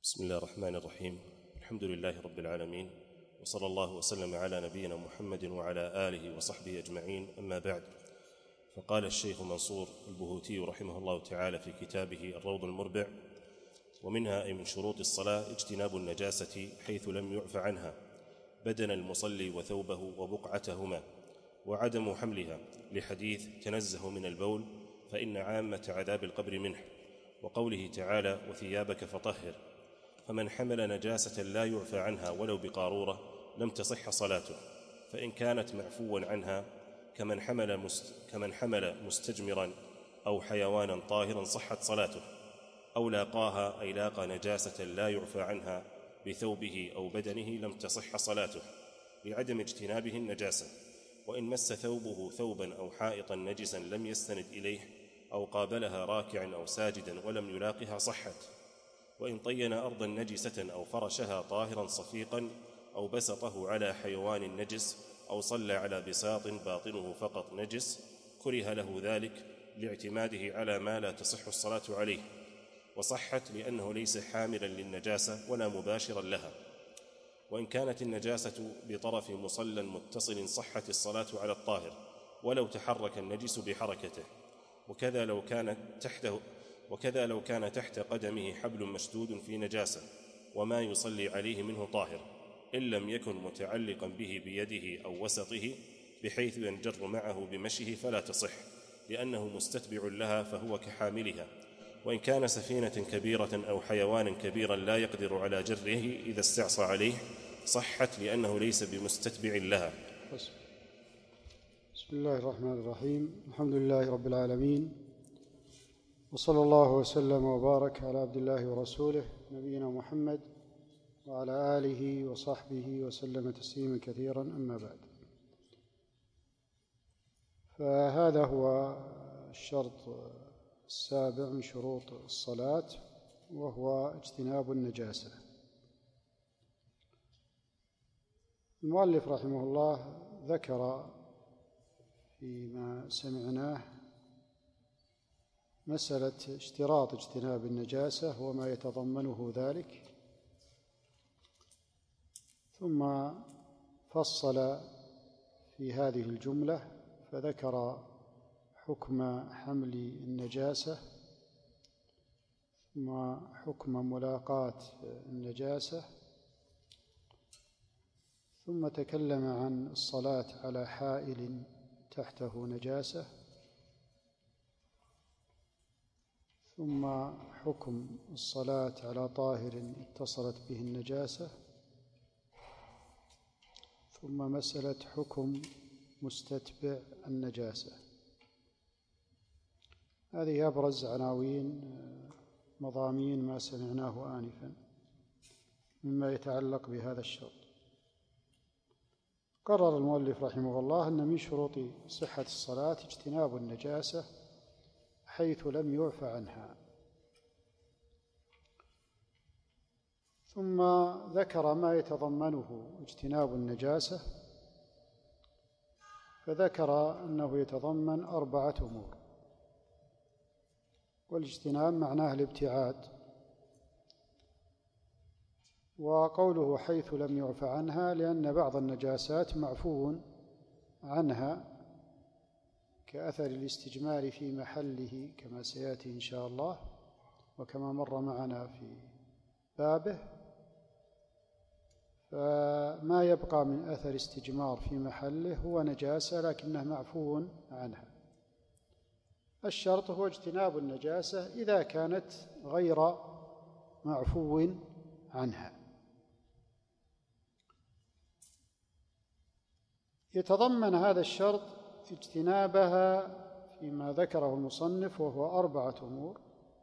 بسم الله الرحمن الرحيم. الحمد لله رب العالمين، وصلى الله وسلم على نبينا محمد وعلى آله وصحبه أجمعين، أما بعد. فقال الشيخ منصور البهوتي رحمه الله تعالى في كتابه الروض المربع: ومنها أي من شروط الصلاة اجتناب النجاسة حيث لم يعف عنها بدن المصلي وثوبه وبقعتهما، وعدم حملها، لحديث تنزه من البول فإن عامة عذاب القبر منه، وقوله تعالى: وثيابك فطهر. فمن حمل نجاسة لا يعفى عنها ولو بقارورة لم تصح صلاته، فإن كانت معفوا عنها كمن حمل مستجمرا أو حيوانا طاهرا صحت صلاته، أو لاقاها أي لاقى نجاسة لا يعفى عنها بثوبه أو بدنه لم تصح صلاته لعدم اجتنابه النجاسة. وإن مس ثوبه ثوبا أو حائطا نجسا لم يستند إليه أو قابلها راكعا أو ساجدا ولم يلاقها صحت. وإن طين أرضا نجسة أو فرشها طاهرا صفيقا أو بسطه على حيوان نجس أو صلى على بساط باطنه فقط نجس كره له ذلك لاعتماده على ما لا تصح الصلاة عليه، وصحت لأنه ليس حاملا للنجاسة ولا مباشرا لها. وإن كانت النجاسة بطرف مصلى متصل صحت الصلاة على الطاهر ولو تحرك النجس بحركته، وكذا لو كان تحت قدمه حبل مشدود في نجاسة وما يصلي عليه منه طاهر، إن لم يكن متعلقا به بيده أو وسطه بحيث ينجر معه بمشيه فلا تصح، لأنه مستتبع لها فهو كحاملها. وإن كان سفينة كبيرة أو حيوانا كبيرا لا يقدر على جره إذا استعصى عليه صحت، لأنه ليس بمستتبع لها. بسم الله الرحمن الرحيم. الحمد لله رب العالمين، وصلى الله وسلم وبارك على عبد الله ورسوله نبينا محمد وعلى آله وصحبه وسلم تسليما كثيرا، أما بعد. فهذا هو الشرط السابع من شروط الصلاة، وهو اجتناب النجاسة. المؤلف رحمه الله ذكر فيما سمعناه مسألة اشتراط اجتناب النجاسة وما يتضمنه ذلك، ثم فصل في هذه الجملة فذكر حكم حمل النجاسة، ثم حكم ملاقاة النجاسة، ثم تكلم عن الصلاة على حائل تحته نجاسة، ثم حكم الصلاة على طاهر اتصلت به النجاسة، ثم مسألة حكم مستتبع النجاسة. هذه أبرز عناوين مضامين ما سمعناه آنفا مما يتعلق بهذا الشرط. قرر المؤلف رحمه الله أن من شروط صحة الصلاة اجتناب النجاسة حيث لم يعف عنها، ثم ذكر ما يتضمنه اجتناب النجاسة، فذكر أنه يتضمن 4 أمور. والاجتناب معناه الابتعاد، وقوله حيث لم يعف عنها لأن بعض النجاسات معفو عنها كأثر الاستجمار في محله كما سيأتي إن شاء الله وكما مر معنا في بابه. فما يبقى من أثر استجمار في محله هو نجاسة لكنه معفو عنها. الشرط هو اجتناب النجاسة إذا كانت غير معفو عنها. يتضمن هذا الشرط اجتنابها فيما ذكره المصنف، وهو 4 أمور.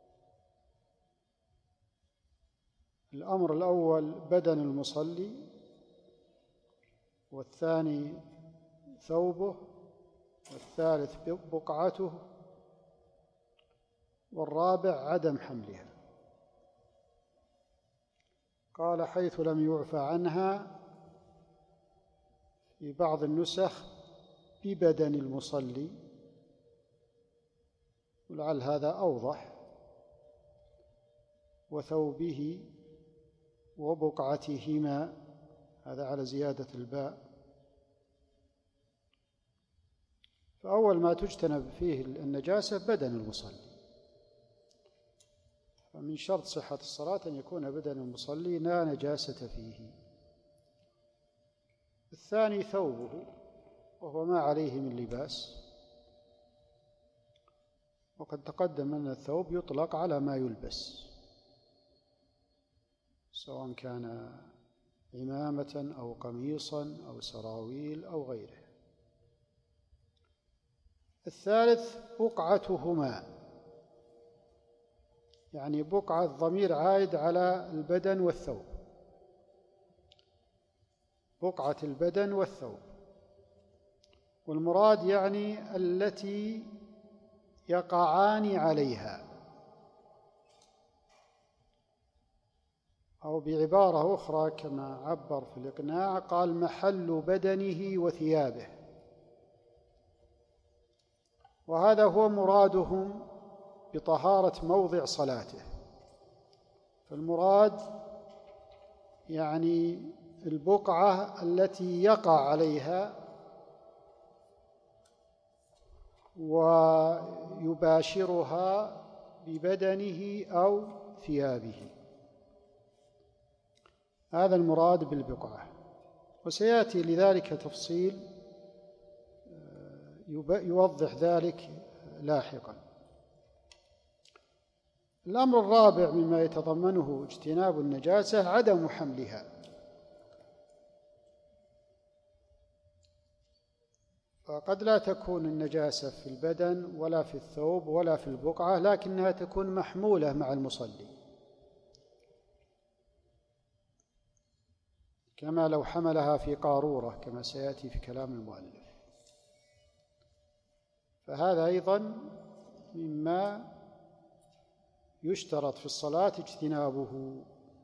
الأمر الأول بدن المصلي، والثاني ثوبه، والثالث بقعته، والرابع عدم حملها. قال حيث لم يعف عنها، في بعض النسخ ببدن المصلي، ولعل هذا أوضح، وثوبه وبقعتهما، هذا على زيادة الباء. فأول ما تجتنب فيه النجاسة بدن المصلي، فمن شرط صحة الصلاة أن يكون بدن المصلي لا نجاسة فيه. الثاني ثوبه، وهو ما عليه من لباس، وقد تقدم أن الثوب يطلق على ما يلبس، سواء كان عمامة أو قميصا أو سراويل أو غيره. الثالث بقعتهما، يعني بقعة ضمير عائد على البدن والثوب، بقعة البدن والثوب، والمراد يعني التي يقعان عليها، أو بعبارة أخرى كما عبر في الإقناع قال محل بدنه وثيابه، وهذا هو مرادهم بطهارة موضع صلاته. فالمراد يعني البقعة التي يقع عليها ويباشرها ببدنه أو ثيابه، هذا المراد بالبقعة. وسيأتي لذلك تفصيل يوضح ذلك لاحقا. الأمر الرابع مما يتضمنه اجتناب النجاسة عدم حملها، فقد لا تكون النجاسة في البدن ولا في الثوب ولا في البقعة، لكنها تكون محمولة مع المصلي، كما لو حملها في قارورة كما سيأتي في كلام المؤلف. فهذا أيضا مما يشترط في الصلاة اجتنابه.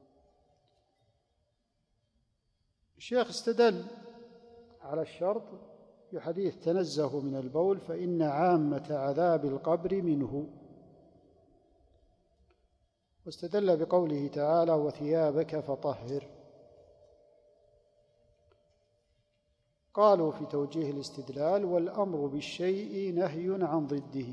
الشيخ استدل على الشرط بحديث تنزه من البول فإن عامة عذاب القبر منه، واستدل بقوله تعالى وثيابك فطهر. قالوا في توجيه الاستدلال والأمر بالشيء نهي عن ضده،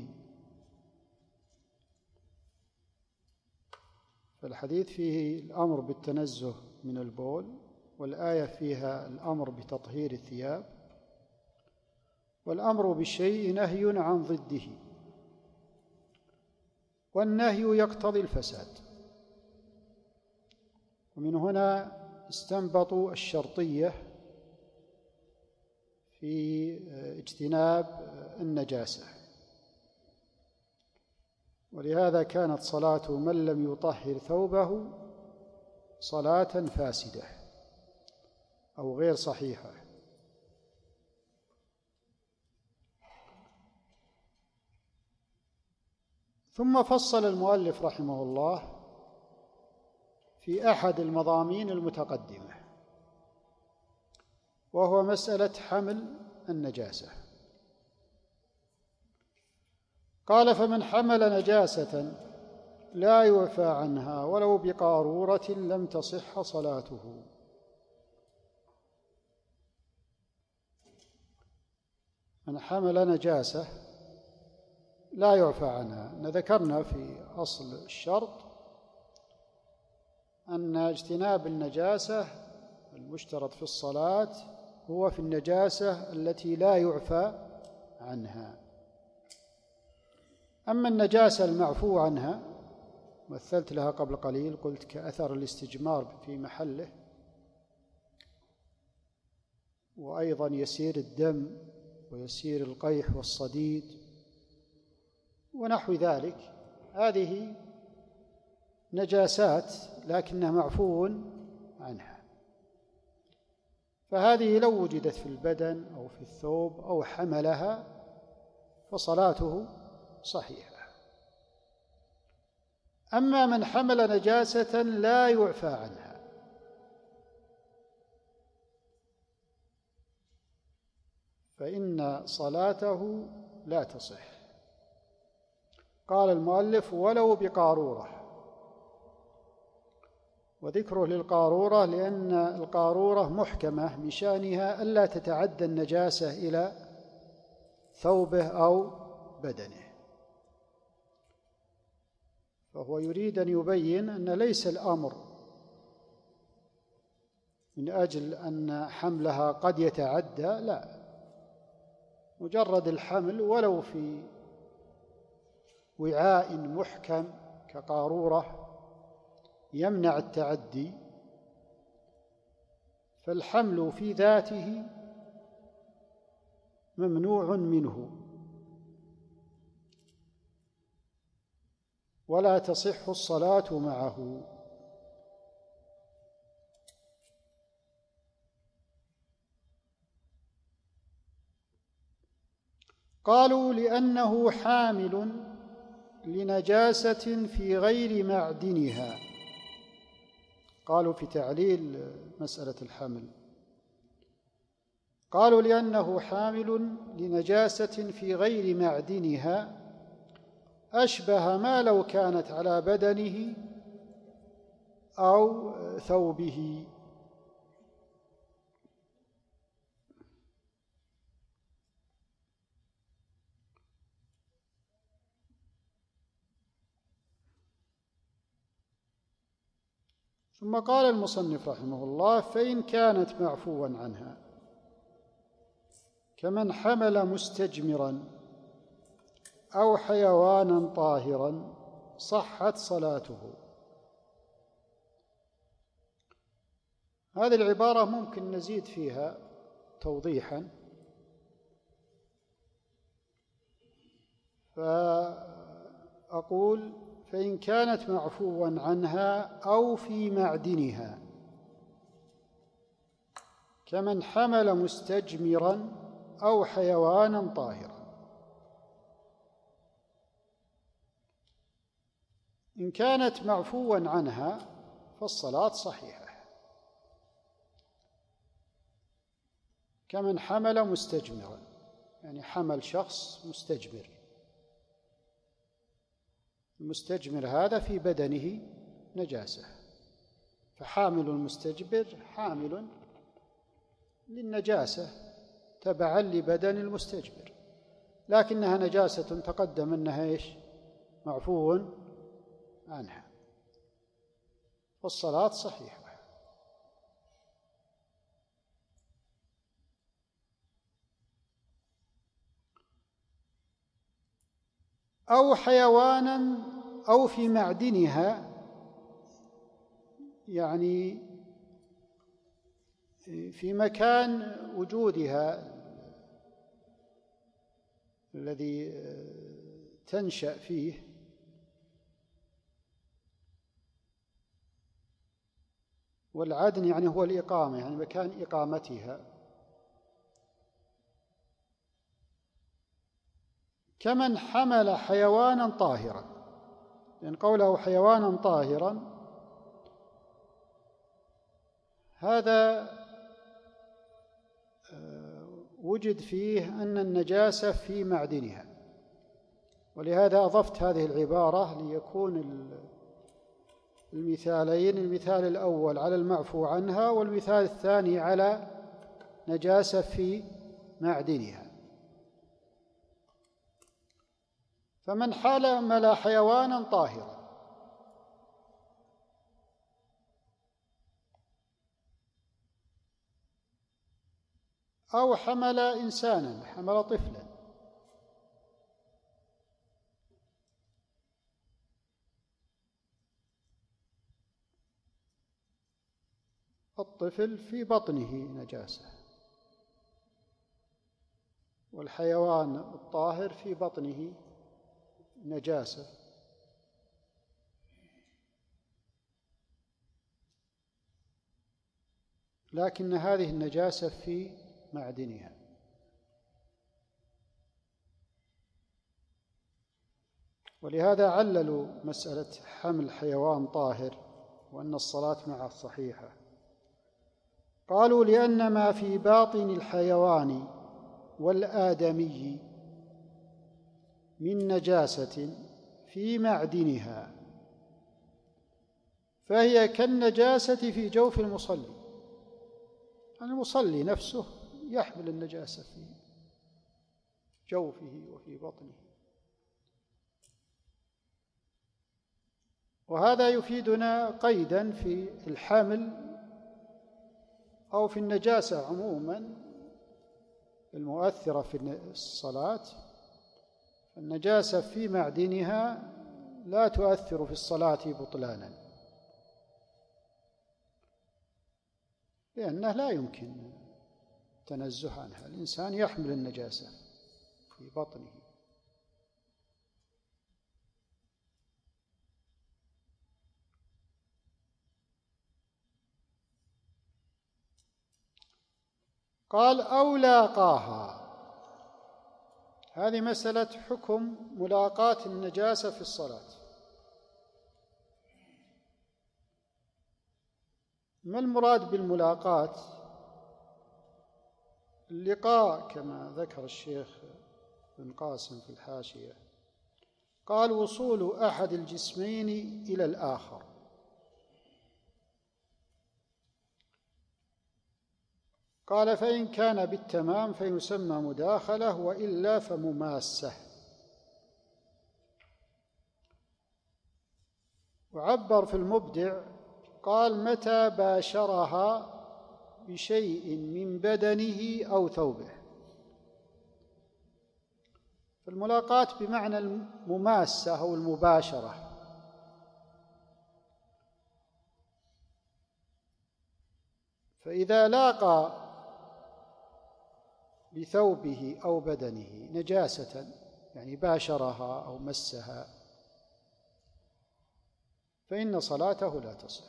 فالحديث فيه الأمر بالتنزه من البول، والآية فيها الأمر بتطهير الثياب، والأمر بالشيء نهي عن ضده، والنهي يقتضي الفساد. ومن هنا استنبطوا الشرطية في اجتناب النجاسة، ولهذا كانت صلاة من لم يطهر ثوبه صلاة فاسدة أو غير صحيحة. ثم فصل المؤلف رحمه الله في أحد المضامين المتقدمة، وهو مسألة حمل النجاسة. قال فمن حمل نجاسة لا يعفى عنها ولو بقارورة لم تصح صلاته. من حمل نجاسة لا يعفى عنها، ذكرنا في أصل الشرط أن اجتناب النجاسة المشترط في الصلاة هو في النجاسة التي لا يعفى عنها. أما النجاسة المعفو عنها مثلت لها قبل قليل، قلت كأثر الاستجمار في محله، وأيضا يسير الدم ويسير القيح والصديد ونحو ذلك، هذه نجاسات لكنها معفو عنها، فهذه لو وجدت في البدن أو في الثوب أو حملها فصلاته صحيحة. أما من حمل نجاسة لا يعفى عنها فإن صلاته لا تصح. قال المؤلف ولو بقارورة، وذكره للقارورة لأن القارورة محكمة من شأنها ألا تتعدى النجاسة إلى ثوبه أو بدنه، فهو يريد أن يبين أن ليس الأمر من أجل أن حملها قد يتعدى، لا، مجرد الحمل ولو في وعاء محكم كقارورة يمنع التعدي، فالحمل في ذاته ممنوع منه ولا تصح الصلاة معه. قالوا لأنه حامل لنجاسة في غير معدنها. قالوا في تعليل مسألة الحمل، قالوا لأنه حامل لنجاسة في غير معدنها أشبه ما لو كانت على بدنه أو ثوبه. ثم قال المصنف رحمه الله: فإن كانت معفوا عنها كمن حمل مستجمرا أو حيوانا طاهرا صحت صلاته. هذه العبارة ممكن نزيد فيها توضيحا، فأقول: فإن كانت معفوا عنها أو في معدنها كمن حمل مستجمرا أو حيوانا طاهرا. إن كانت معفوا عنها فالصلاة صحيحة، كمن حمل مستجمرا، يعني حمل شخص مستجمر، المستجمر هذا في بدنه نجاسة، فحامل المستجمر حامل للنجاسة تبعا لبدن المستجمر، لكنها نجاسة تقدم أنها معفو عنها، والصلاة صحيحة. أو حيوانا أو في معدنها، يعني في مكان وجودها الذي تنشأ فيه، والعدن يعني هو الإقامة، يعني مكان إقامتها، كمن حمل حيوانا طاهرا، لأن قوله حيوانا طاهرا هذا وجد فيه أن النجاسة في معدنها، ولهذا أضفت هذه العبارة ليكون المثالين، المثال الأول على المعفو عنها، والمثال الثاني على نجاسة في معدنها. فمن حمل حيوانا طاهرا أو حمل إنسانا، حمل طفلا، الطفل في بطنه نجاسة، والحيوان الطاهر في بطنه نجاسة، لكن هذه النجاسة في معدنها. ولهذا عللوا مسألة حمل حيوان طاهر وأن الصلاة معه صحيحة. قالوا: لأن ما في باطن الحيوان والآدمي من نجاسة في معدنها فهي كالنجاسة في جوف المصلي. المصلي نفسه يحمل النجاسة في جوفه وفي بطنه. وهذا يفيدنا قيدا في الحمل أو في النجاسة عموما المؤثرة في الصلاة. النجاسة في معدنها لا تؤثر في الصلاة بطلانا، لأنه لا يمكن التنزه عنها. الإنسان يحمل النجاسة في بطنه. قال أو لاقاها. هذه مسألة حكم ملاقاة النجاسة في الصلاة. ما المراد بالملاقاة؟ اللقاء كما ذكر الشيخ بن قاسم في الحاشية، قال وصول أحد الجسمين إلى الآخر. قال فإن كان بالتمام فيسمى مداخلة، وإلا فمماسة. وعبر في المبدع قال متى باشرها بشيء من بدنه أو ثوبه. فالملاقاة بمعنى المماسة أو المباشرة. فإذا لاقى بثوبه أو بدنه نجاسة، يعني باشرها أو مسها، فإن صلاته لا تصح،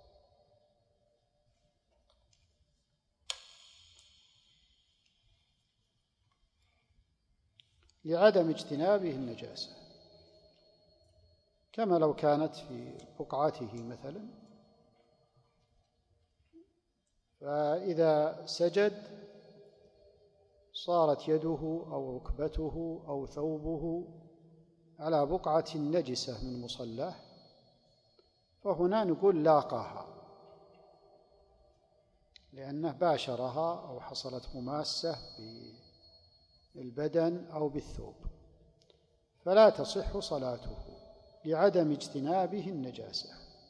لعدم اجتنابه النجاسة، كما لو كانت في بقعته مثلا، فإذا سجد صارت يده أو ركبته أو ثوبه على بقعة نجسة من مصلاه، فهنا نقول لاقاها، لأنه باشرها أو حصلت مماسة بالبدن أو بالثوب، فلا تصح صلاته لعدم اجتنابه النجاسة.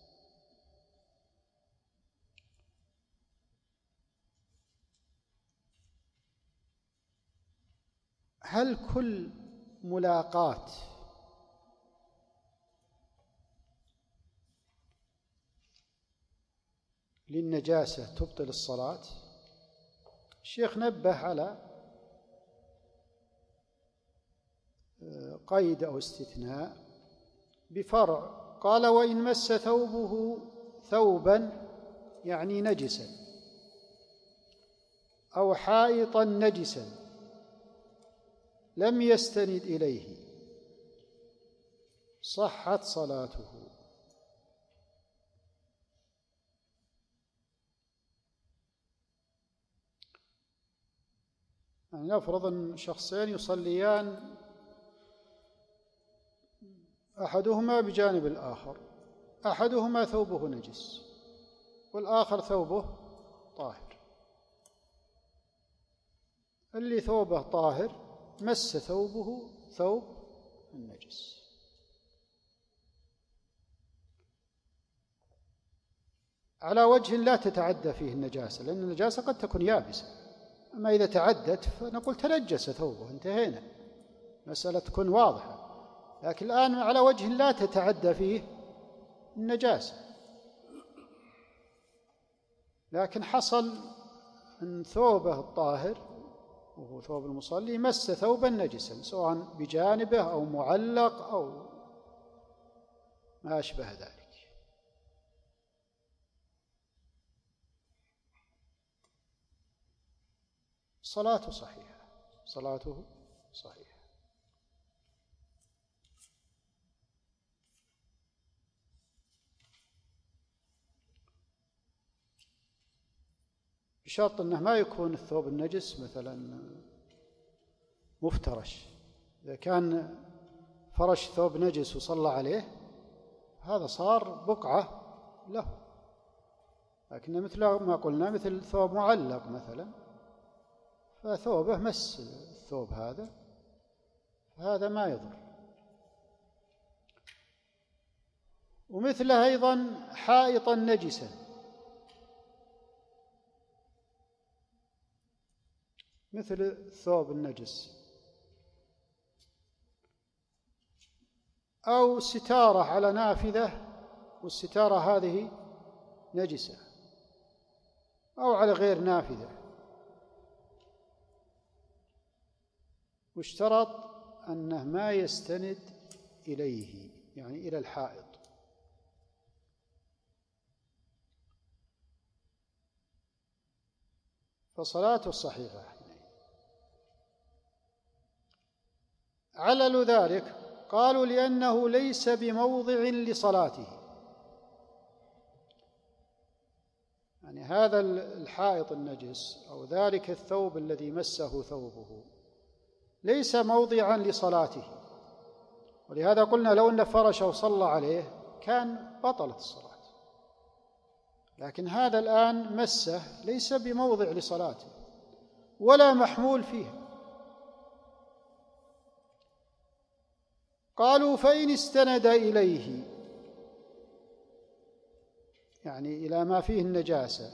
هل كل ملاقاة للنجاسة تبطل الصلاة؟ الشيخ نبه على قيد أو استثناء بفرع، قال وإن مس ثوبه ثوبا يعني نجسا أو حائطا نجسا لم يستند إليه صحت صلاته. يعني نفرض أن شخصين يصليان أحدهما بجانب الآخر، أحدهما ثوبه نجس والآخر ثوبه طاهر. اللي ثوبه طاهر مس ثوبه ثوب النجس، على وجه لا تتعدى فيه النجاسة، لأن النجاسة قد تكون يابسة، أما إذا تعدت فنقول تنجس ثوبه، انتهينا، مسألة تكون واضحة. لكن الآن على وجه لا تتعدى فيه النجاسة، لكن حصل أن ثوبه الطاهر وهو ثوب المصلي مس ثوبا نجسا، سواء بجانبه أو معلق أو ما أشبه ذلك. صلاته صحيحة، صلاته صحيحة. بشرط أنه ما يكون الثوب النجس مثلا مفترش. إذا كان فرش ثوب نجس وصلى عليه هذا صار بقعة له، لكن مثل ما قلنا مثل ثوب معلق مثلا، فثوبه مس الثوب هذا ما يضر. ومثله أيضا حائطا نجسا، مثل الثوب النجس، أو ستارة على نافذة والستارة هذه نجسة، أو على غير نافذة، واشترط أنه ما يستند إليه، يعني إلى الحائط. فصلاته صحيحة. عللوا ذلك قالوا لأنه ليس بموضع لصلاته، يعني هذا الحائط النجس أو ذلك الثوب الذي مسه ثوبه ليس موضعا لصلاته، ولهذا قلنا لو أن فرشه وصلى عليه كان بطلت الصلاة، لكن هذا الآن مسه ليس بموضع لصلاته ولا محمول فيه. قالوا فإن استند إليه، يعني إلى ما فيه النجاسة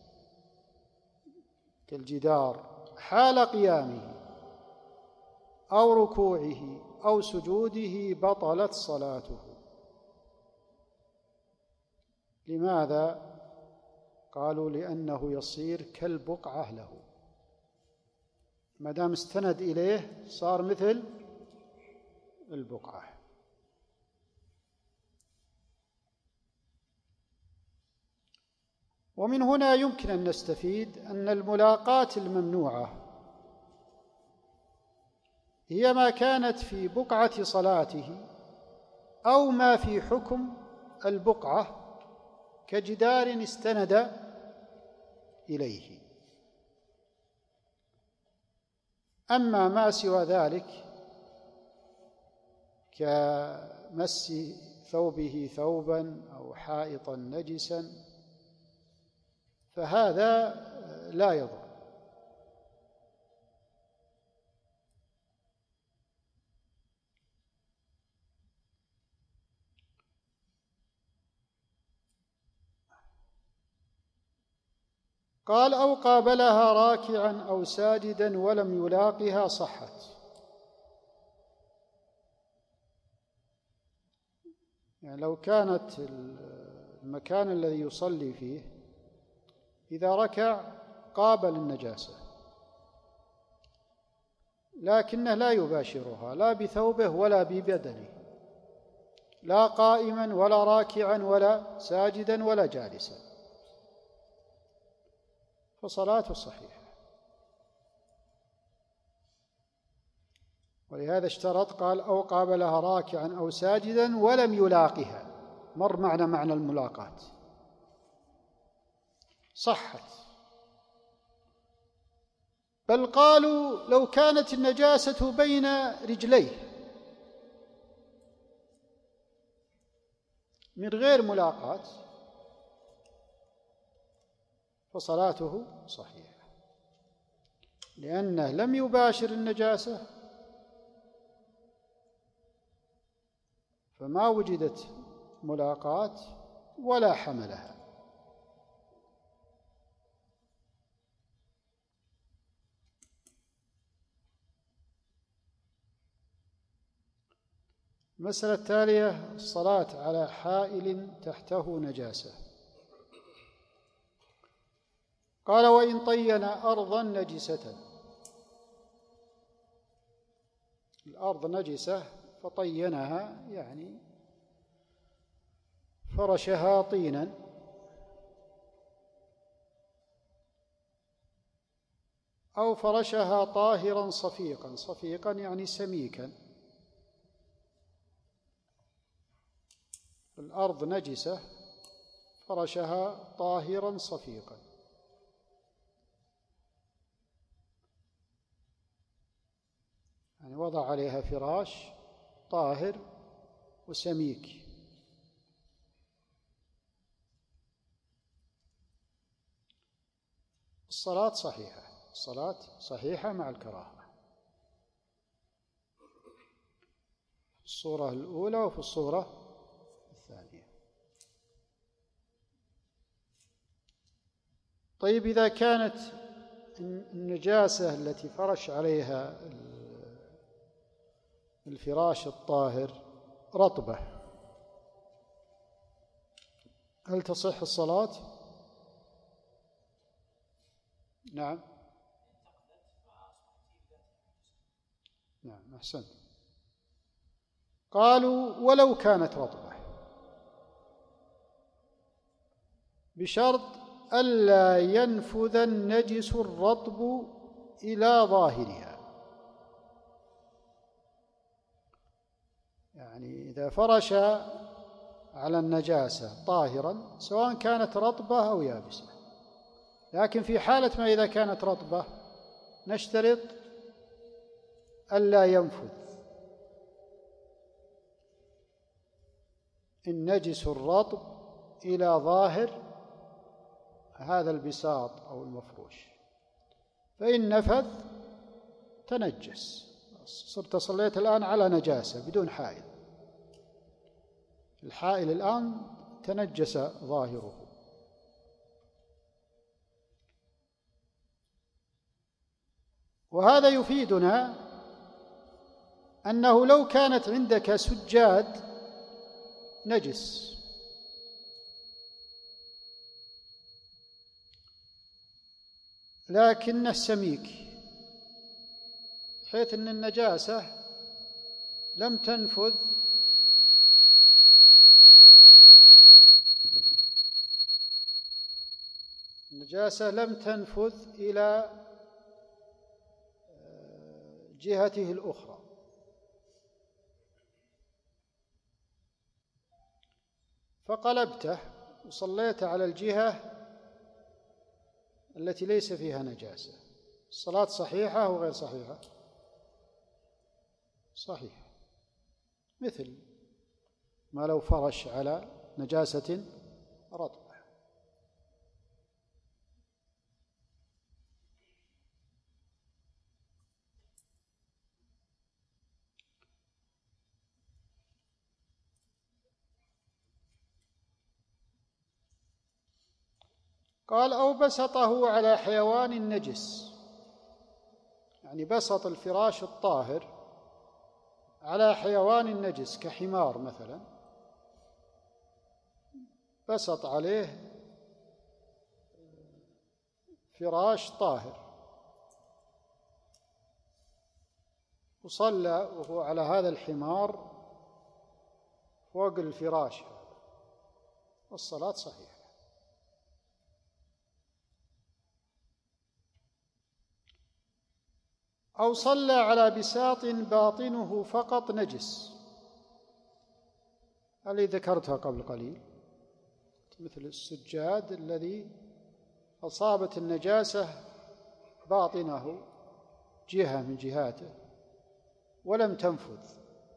كالجدار حال قيامه أو ركوعه أو سجوده بطلت صلاته. لماذا؟ قالوا لأنه يصير كالبقعة له، ما دام استند إليه صار مثل البقعة. ومن هنا يمكن أن نستفيد أن الملاقاة الممنوعة هي ما كانت في بقعة صلاته أو ما في حكم البقعة كجدار استند إليه. أما ما سوى ذلك كمس ثوبه ثوبا أو حائطا نجسا فهذا لا يضر. قال أو قابلها راكعا أو ساجدا ولم يلاقها صحت. يعني لو كانت المكان الذي يصلي فيه إذا ركع قابل النجاسة لكنه لا يباشرها لا بثوبه ولا ببدنه، لا قائما ولا راكعا ولا ساجدا ولا جالسا، فصلاته صحيحة. ولهذا اشترط قال أو قابلها راكعا أو ساجدا ولم يلاقها، مر معنا معنى الملاقاة، صحت. بل قالوا لو كانت النجاسة بين رجليه من غير ملاقاة فصلاته صحيحة، لأنه لم يباشر النجاسة فما وجدت ملاقاة ولا حملها. المسألة التالية الصلاة على حائل تحته نجاسة. قال وإن طين أرضا نجسة، الأرض نجسة فطينها يعني فرشها طينا، أو فرشها طاهرا صفيقا، صفيقا يعني سميكا، الأرض نجسة فرشها طاهرا صفيقا، يعني وضع عليها فراش طاهر وسميك. الصلاة صحيحة، الصلاة صحيحة مع الكراهة، في الصورة الأولى وفي الصورة الثانية. طيب إذا كانت النجاسة التي فرش عليها الفراش الطاهر رطبة، هل تصح الصلاة؟ نعم نعم، أحسنت. قالوا ولو كانت رطبة بشرط ألا ينفذ النجس الرطب إلى ظاهرها، يعني إذا فرش على النجاسة طاهرا سواء كانت رطبة أو يابسة، لكن في حالة ما إذا كانت رطبة نشترط ألا ينفذ النجس الرطب إلى ظاهر هذا البساط أو المفروش، فإن نفذ تنجس، صرت صليت الآن على نجاسة بدون حائل، الحائل الآن تنجس ظاهره. وهذا يفيدنا أنه لو كانت عندك سجاد نجس لكنه سميك حيث أن النجاسة لم تنفذ إلى جهته الأخرى، فقلبته وصليت على الجهة التي ليس فيها نجاسة، الصلاة صحيحة أو غير صحيحة؟ صحيحة، مثل ما لو فرش على نجاسة رطبة. قال أو بسطه على حيوان نجس، يعني بسط الفراش الطاهر على حيوان نجس كحمار مثلا، بسط عليه فراش طاهر وصلى وهو على هذا الحمار فوق الفراش، والصلاة صحيحة. أو صلى على بساط باطنه فقط نجس، الذي ذكرتها قبل قليل، مثل السجاد الذي أصابت النجاسة باطنه جهة من جهاته ولم تنفذ،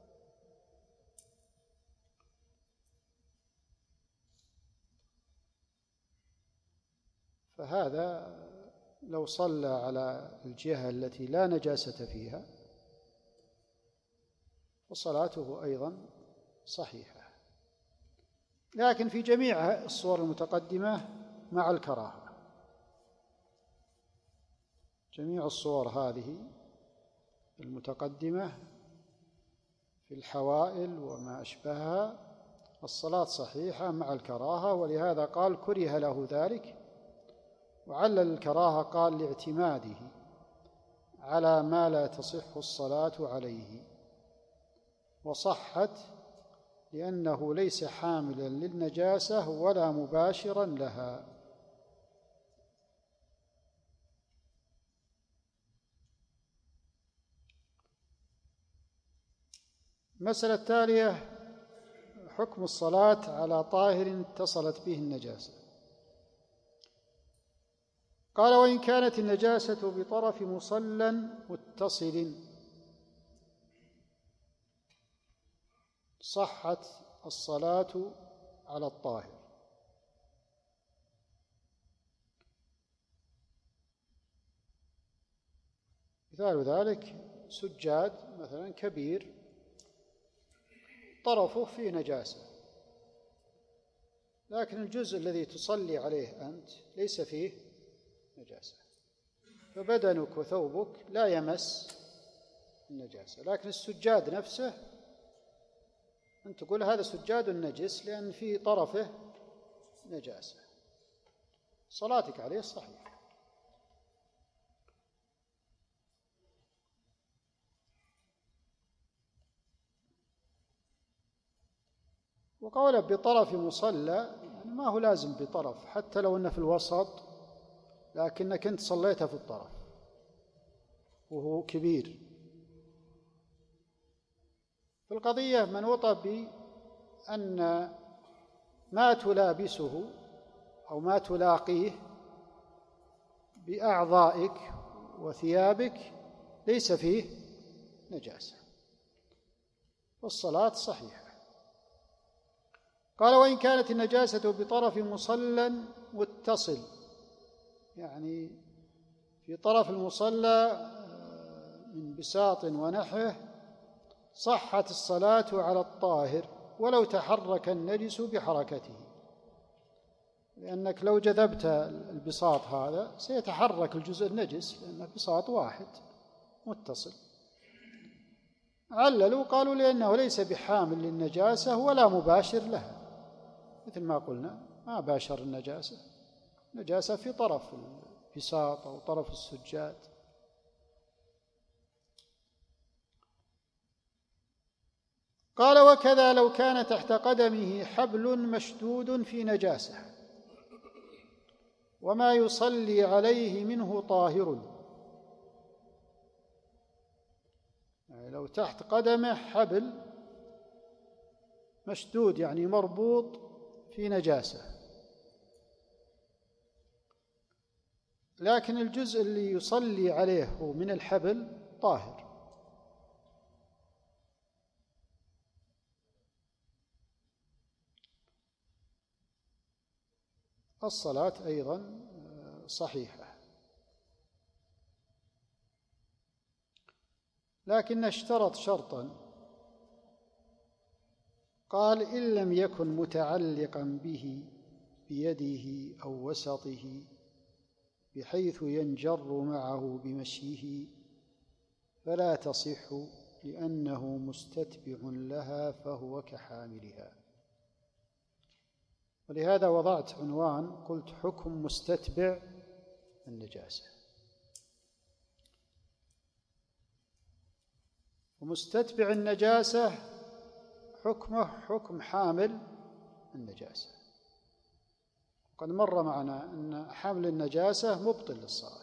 فهذا لو صلى على الجهة التي لا نجاسة فيها وصلاته أيضا صحيحة، لكن في جميع الصور المتقدمة مع الكراهة، جميع الصور هذه المتقدمة في الحوائل وما أشبهها الصلاة صحيحة مع الكراهة، ولهذا قال كره له ذلك، وعلل الكراهة قال لاعتماده على ما لا تصح الصلاة عليه، وصحت لأنه ليس حاملا للنجاسة ولا مباشرا لها. المسألة التالية حكم الصلاة على طاهر اتصلت به النجاسة. قال وإن كانت النجاسة بطرف مصلى متصل صحت الصلاة على الطاهر، مثال ذلك سجاد مثلا كبير طرفه فيه نجاسة، لكن الجزء الذي تصلي عليه أنت ليس فيه نجاسة، فبدنك وثوبك لا يمس النجاسة، لكن السجاد نفسه أنت تقول هذا سجاد نجس لأن في طرفه نجاسة، صلاتك عليه صحيح. وقوله بطرف مصلى يعني ما هو لازم بطرف، حتى لو أنه في الوسط لكنك أنت صليتها في الطرف وهو كبير. في القضية منوطة بأن ما تلابسه أو ما تلاقيه بأعضائك وثيابك ليس فيه نجاسة، والصلاة صحيحة. قال وإن كانت النجاسة بطرف مصلى متصل، يعني في طرف المصلى من بساط ونحوه، صحت الصلاة على الطاهر ولو تحرك النجس بحركته، لأنك لو جذبت البساط هذا سيتحرك الجزء النجس لأنه بساط واحد متصل. عللوا قالوا لأنه ليس بحامل للنجاسة ولا مباشر لها، مثل ما قلنا ما باشر النجاسة، نجاسة في طرف البساط أو طرف السجاد. قال وكذا لو كان تحت قدمه حبل مشدود في نجاسة وما يصلي عليه منه طاهر، يعني لو تحت قدمه حبل مشدود يعني مربوط في نجاسة، لكن الجزء اللي يصلي عليه هو من الحبل طاهر، الصلاة أيضا صحيحة. لكن اشترط شرطا، قال إن لم يكن متعلقا به بيده أو وسطه بحيث ينجر معه بمشيه فلا تصح لأنه مستتبع لها فهو كحاملها. ولهذا وضعت عنوان قلت حكم مستتبع النجاسة. ومستتبع النجاسة حكمه حكم حامل النجاسة، قد مر معنا أن حمل النجاسة مبطل للصلاة،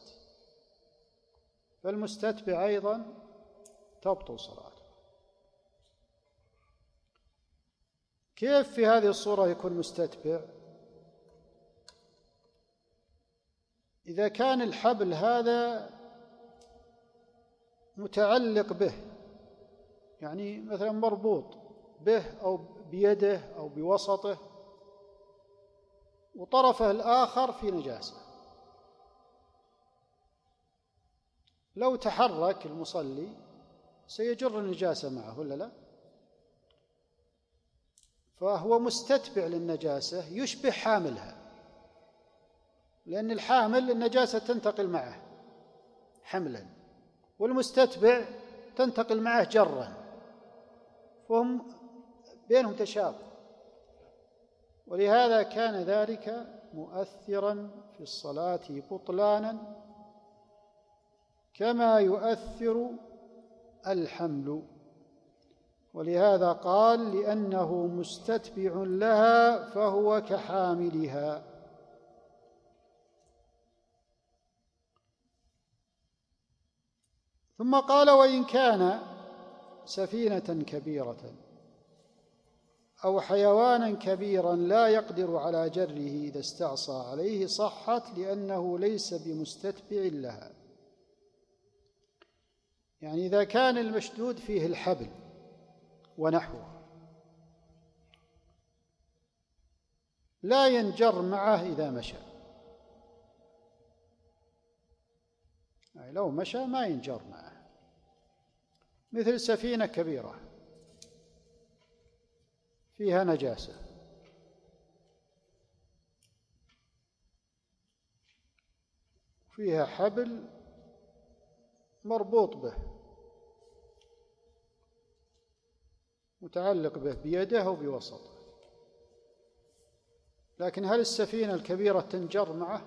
فالمستتبع أيضا تبطل صلاته. كيف في هذه الصورة يكون مستتبع؟ إذا كان الحبل هذا متعلق به، يعني مثلا مربوط به أو بيده أو بوسطه وطرفه الآخر في نجاسة، لو تحرك المصلي سيجر النجاسة معه ولا لا؟ فهو مستتبع للنجاسة يشبه حاملها، لأن الحامل النجاسة تنتقل معه حملا، والمستتبع تنتقل معه جرا، فهم بينهم تشابه، ولهذا كان ذلك مؤثرا في الصلاة بطلانا كما يؤثر الحمل. ولهذا قال لأنه مستتبع لها فهو كحاملها. ثم قال وإن كان سفينة كبيرة أو حيوانا كبيرا لا يقدر على جره إذا استعصى عليه صحت لأنه ليس بمستتبع لها. يعني إذا كان المشدود فيه الحبل ونحوه لا ينجر معه إذا مشى، يعني لو مشى ما ينجر معه، مثل سفينة كبيرة فيها نجاسة فيها حبل مربوط به متعلق به بيده أو بوسطه، لكن هل السفينة الكبيرة تنجر معه؟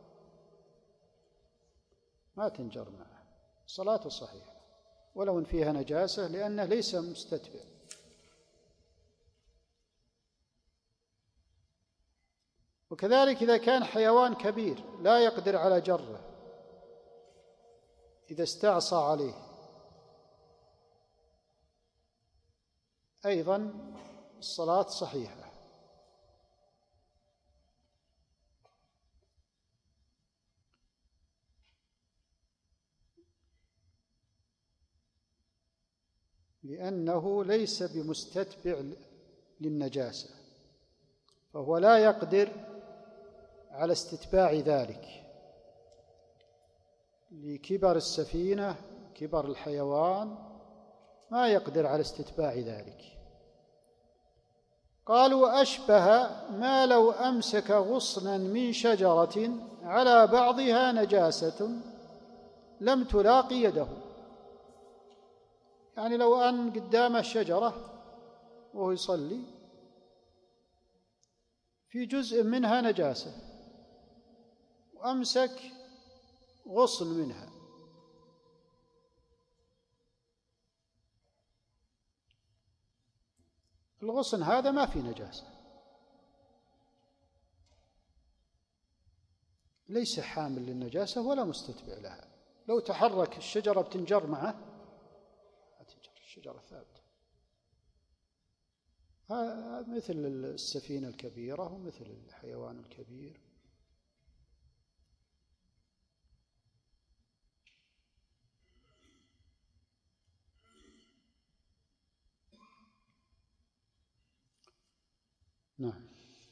ما تنجر معه، صلاته صحيحة ولو إن فيها نجاسة لأنه ليس مستتبع. وكذلك إذا كان حيوان كبير لا يقدر على جره، إذا استعصى عليه أيضا الصلاة صحيحة. لأنه ليس بمستتبع للنجاسة، فهو لا يقدر على استتباع ذلك لكبر السفينة، كبر الحيوان، ما يقدر على استتباع ذلك. قالوا أشبه ما لو أمسك غصنا من شجرة على بعضها نجاسة لم تلاقي يده، يعني لو أن قدامه شجرة وهو يصلي في جزء منها نجاسة وأمسك غصن منها، الغصن هذا ما في نجاسة، ليس حامل للنجاسة ولا مستتبع لها. لو تحرك الشجرة بتنجر معه، لا تنجر، الشجرة ثابتة. هذا مثل السفينة الكبيرة ومثل الحيوان الكبير. نعم.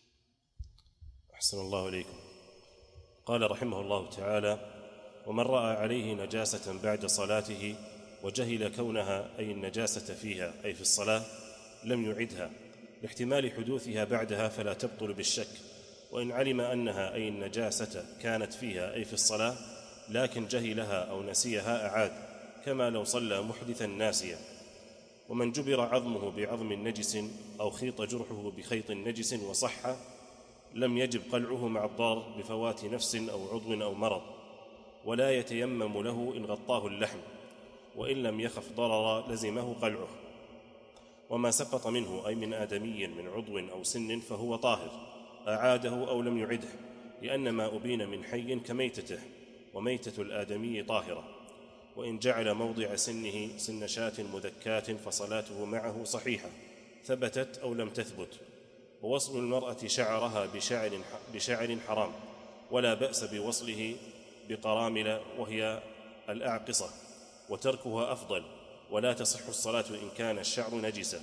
أحسن الله إليكم. قال رحمه الله تعالى: ومن رأى عليه نجاسة بعد صلاته وجهل كونها أي النجاسة فيها أي في الصلاة لم يعدها لاحتمال حدوثها بعدها فلا تبطل بالشك، وإن علم أنها أي النجاسة كانت فيها أي في الصلاة لكن جهلها أو نسيها أعاد، كما لو صلى محدثا ناسيا. ومن جبر عظمه بعظم نجس أو خيط جرحه بخيط نجس وصح لم يجب قلعه مع الضرر بفوات نفس أو عضو أو مرض، ولا يتيمم له إن غطاه اللحم، وإن لم يخف ضرر لزمه قلعه. وما سقط منه أي من آدمي من عضو أو سن فهو طاهر، أعاده أو لم يعده، لأن ما أبين من حي كميتته، وميتة الآدمي طاهرة. وإن جعل موضع سنه سن شاة مذكاة فصلاته معه صحيحة ثبتت أو لم تثبت. ووصل المرأة شعرها بشعر حرام، ولا بأس بوصله بقرامل وهي الأعقصة، وتركها أفضل، ولا تصح الصلاة إن كان الشعر نجسا.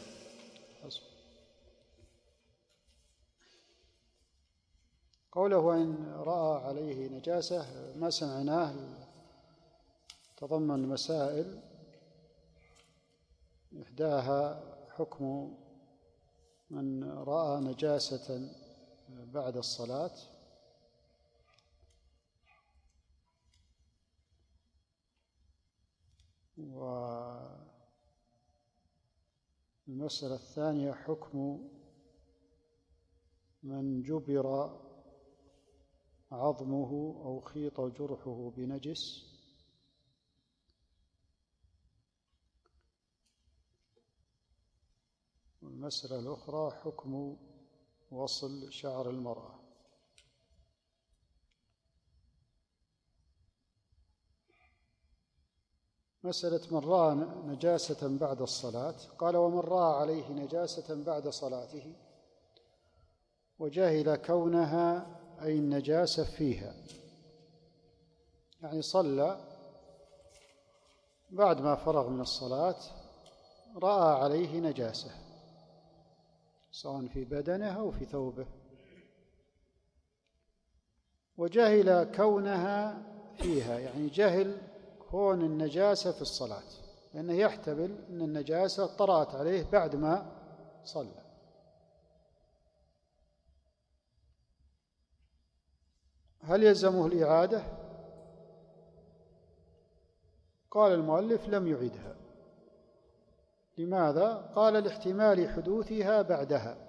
قوله وإن رأى عليه نجاسة ما سمعناه تضمن مسائل، إحداها حكم من رأى نجاسة بعد الصلاة، والمسألة الثانية حكم من جبر عظمه أو خيط جرحه بنجس، والمسألة الأخرى حكم وصل شعر المرأة. مسألة من رأى نجاسة بعد الصلاة، قال ومن رأى عليه نجاسة بعد صلاته وجهل كونها أي النجاسة فيها، يعني صلى بعد ما فرغ من الصلاة رأى عليه نجاسة سواء في بدنه أو في ثوبه، وجهل كونها فيها، يعني جهل كون النجاسة في الصلاة لأنه يحتمل أن النجاسة طرأت عليه بعد ما صلى. هل يلزمه الإعادة؟ قال المؤلف لم يعدها. لماذا؟ قال لاحتمال حدوثها بعدها،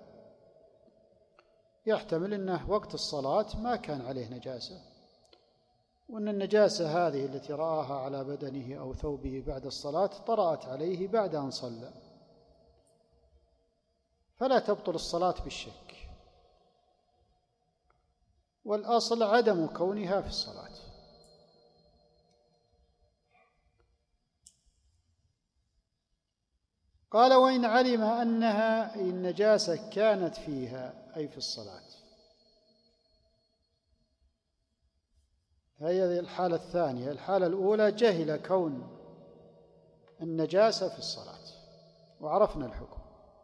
يحتمل أنه وقت الصلاة ما كان عليه نجاسة، وأن النجاسة هذه التي رآها على بدنه أو ثوبه بعد الصلاة طرأت عليه بعد أن صلى، فلا تبطل الصلاة بالشك، والأصل عدم كونها في الصلاة. قال وإن علم أنها النجاسة كانت فيها أي في الصلاة، هذه الحالة الثانية. الحالة الأولى جهل كون النجاسة في الصلاة وعرفنا الحكم.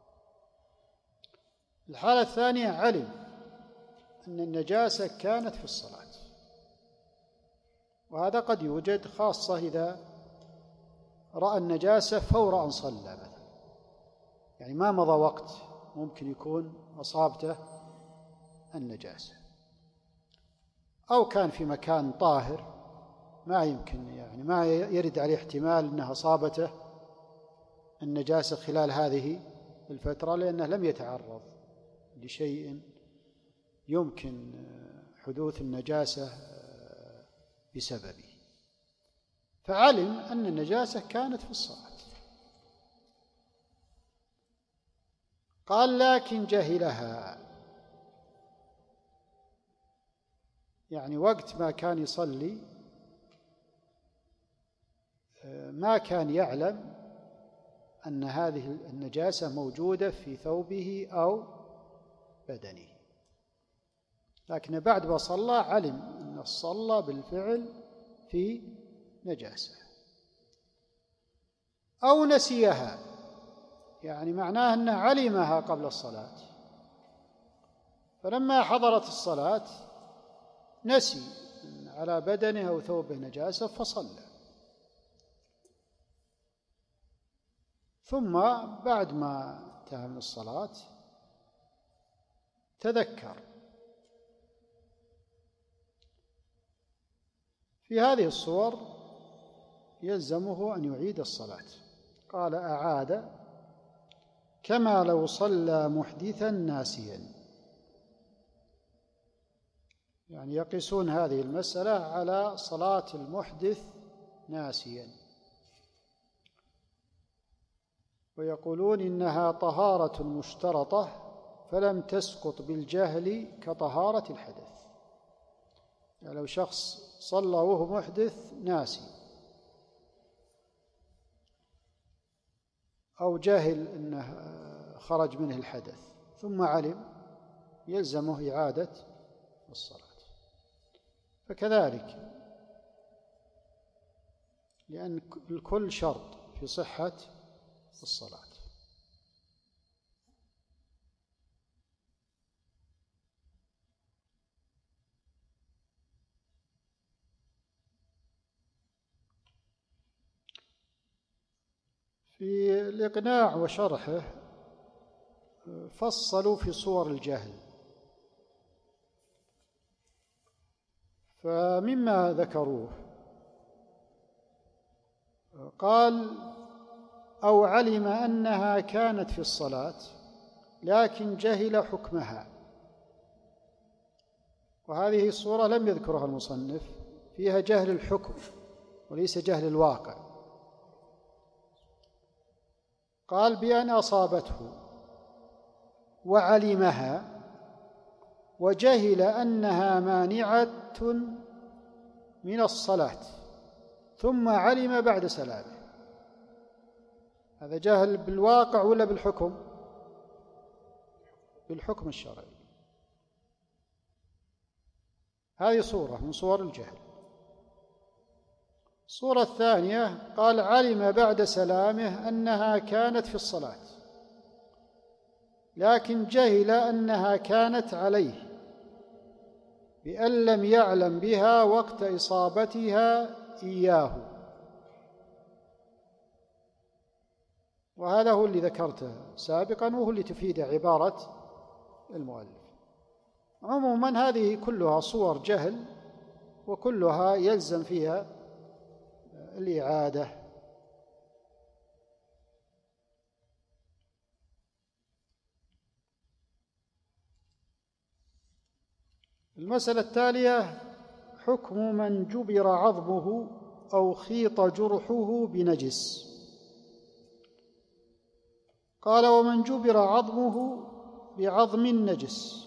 الحالة الثانية علم أن النجاسة كانت في الصلاة، وهذا قد يوجد خاصة إذا رأى النجاسة فور أن صلى مثلا، يعني ما مضى وقت ممكن يكون أصابته النجاسة، أو كان في مكان طاهر ما يمكن، يعني ما يرد عليه احتمال أنها أصابته النجاسة خلال هذه الفترة، لأنه لم يتعرض لشيء يمكن حدوث النجاسة بسببه، فعلم أن النجاسة كانت في الصلاة. قال لكن جهلها، يعني وقت ما كان يصلي ما كان يعلم أن هذه النجاسة موجودة في ثوبه أو بدنه، لكن بعد ما صلى علم أن صلى بالفعل في نجاسة، أو نسيها، يعني معناه أنه علمها قبل الصلاة، فلما حضرت الصلاة نسي أن على بدنه أو ثوبه نجاسة فصلى، ثم بعد ما انتهى من الصلاة تذكر. في هذه الصور يلزمه أن يعيد الصلاة. قال أعاد كما لو صلى محدثا ناسيا، يعني يقيسون هذه المسألة على صلاة المحدث ناسيا، ويقولون إنها طهارة مشترطة فلم تسقط بالجهل كطهارة الحدث. يعني لو شخص صلى وهو محدث ناسي أو جاهل أنه خرج منه الحدث ثم علم، يلزمه إعادة الصلاة. فكذلك لأن الكل شرط في صحة الصلاة. في الإقناع وشرحه فصلوا في صور الجهل، فمما ذكروه قال أو علم أنها كانت في الصلاة لكن جهل حكمها، وهذه الصورة لم يذكرها المصنف، فيها جهل الحكم وليس جهل الواقع. قال بأن أصابته وعلمها وجهل أنها مانعة من الصلاة ثم علم بعد سلامه، هذا جهل بالواقع ولا بالحكم؟ بالحكم الشرعي. هذه صورة من صور الجهل. الصورة الثانية قال علم بعد سلامه أنها كانت في الصلاة لكن جهل أنها كانت عليه بأن لم يعلم بها وقت إصابتها إياه، وهذا هو اللي ذكرته سابقا، وهو اللي تفيد عبارة المؤلف. عموما هذه كلها صور جهل، وكلها يلزم فيها الإعادة. المسألة التالية: حكم من جبر عظمه أو خيط جرحه بنجس. قال: ومن جبر عظمه بعظم نجس.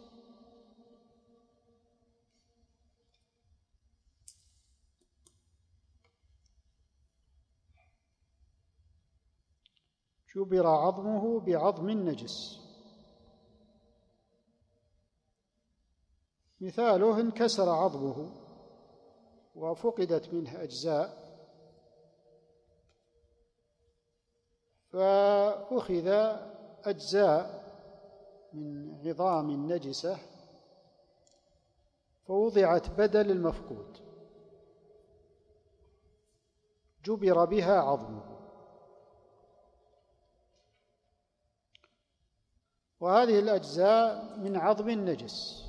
جبر عظمه بعظم نجس، مثاله: انكسر عظمه وفقدت منه أجزاء، فأخذ أجزاء من عظام نجسة فوضعت بدل المفقود، جبر بها عظمه. وهذه الأجزاء من عظم نجس،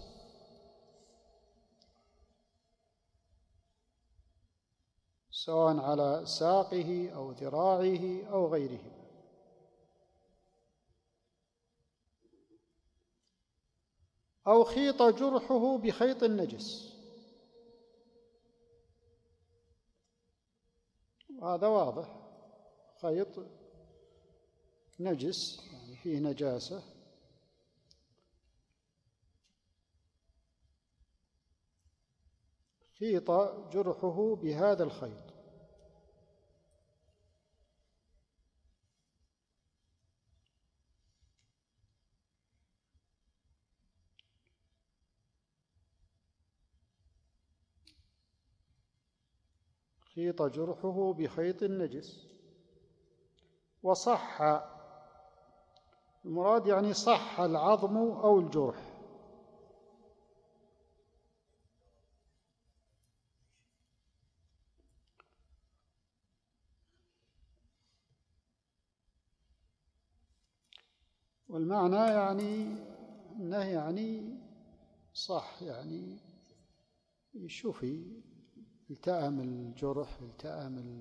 سواء على ساقه أو ذراعه أو غيره. أو خيط جرحه بخيط نجس، وهذا واضح، خيط نجس يعني فيه نجاسة، خيط جرحه بهذا الخيط. خيط جرحه بخيط نجس. وصح، المراد يعني صح العظم أو الجرح. والمعنى يعني أنه يعني صح، يعني شوفي التأم الجرح، التأم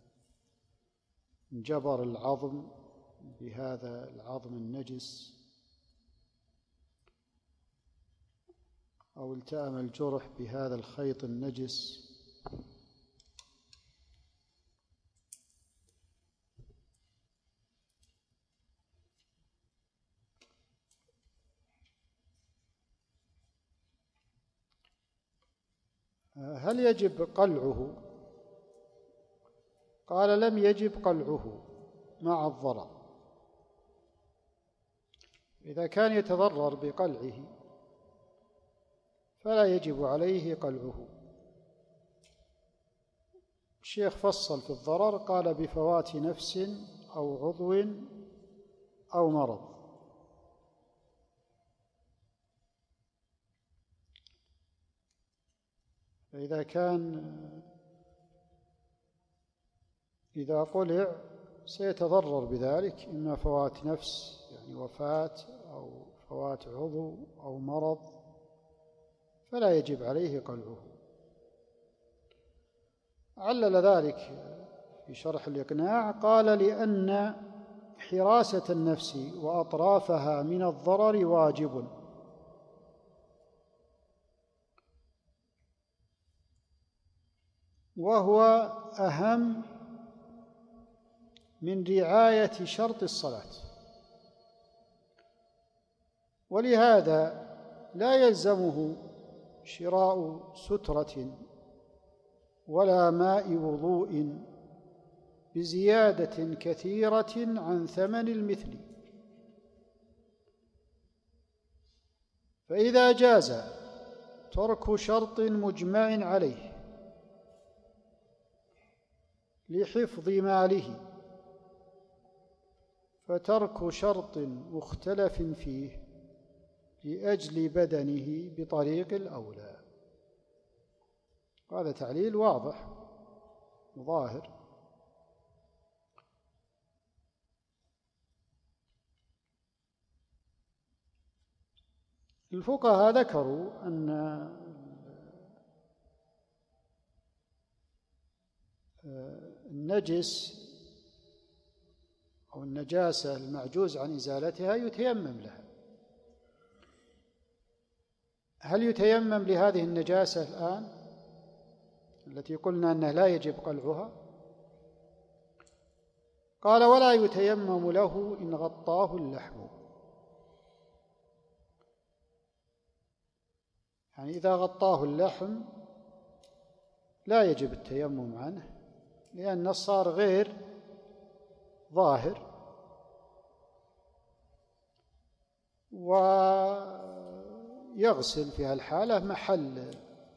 انجبر العظم بهذا العظم النجس، أو التأم الجرح بهذا الخيط النجس. هل يجب قلعه؟ قال: لم يجب قلعه مع الضرر. إذا كان يتضرر بقلعه فلا يجب عليه قلعه. الشيخ فصل في الضرر، قال: بفوات نفس أو عضو أو مرض. فإذا إذا قلع سيتضرر بذلك، إما فوات نفس يعني وفاة، أو فوات عضو أو مرض، فلا يجب عليه قلعه. علل ذلك في شرح الإقناع، قال: لأن حراسة النفس وأطرافها من الضرر واجب، وهو أهم من رعاية شرط الصلاة، ولهذا لا يلزمه شراء سترة ولا ماء وضوء بزيادة كثيرة عن ثمن المثل. فإذا جاز ترك شرط مجمع عليه لحفظ ماله، فترك شرط مختلف فيه لأجل بدنه بطريق الأولى. هذا تعليل واضح ظاهر. الفقهاء ذكروا أن النجس أو النجاسة المعجوز عن إزالتها يتيمم لها. هل يتيمم لهذه النجاسة الآن التي قلنا أنه لا يجب قلعها؟ قال: ولا يتيمم له إن غطاه اللحم. يعني إذا غطاه اللحم لا يجب التيمم عنه، لأنه صار غير ظاهر، ويغسل في هالحالة محل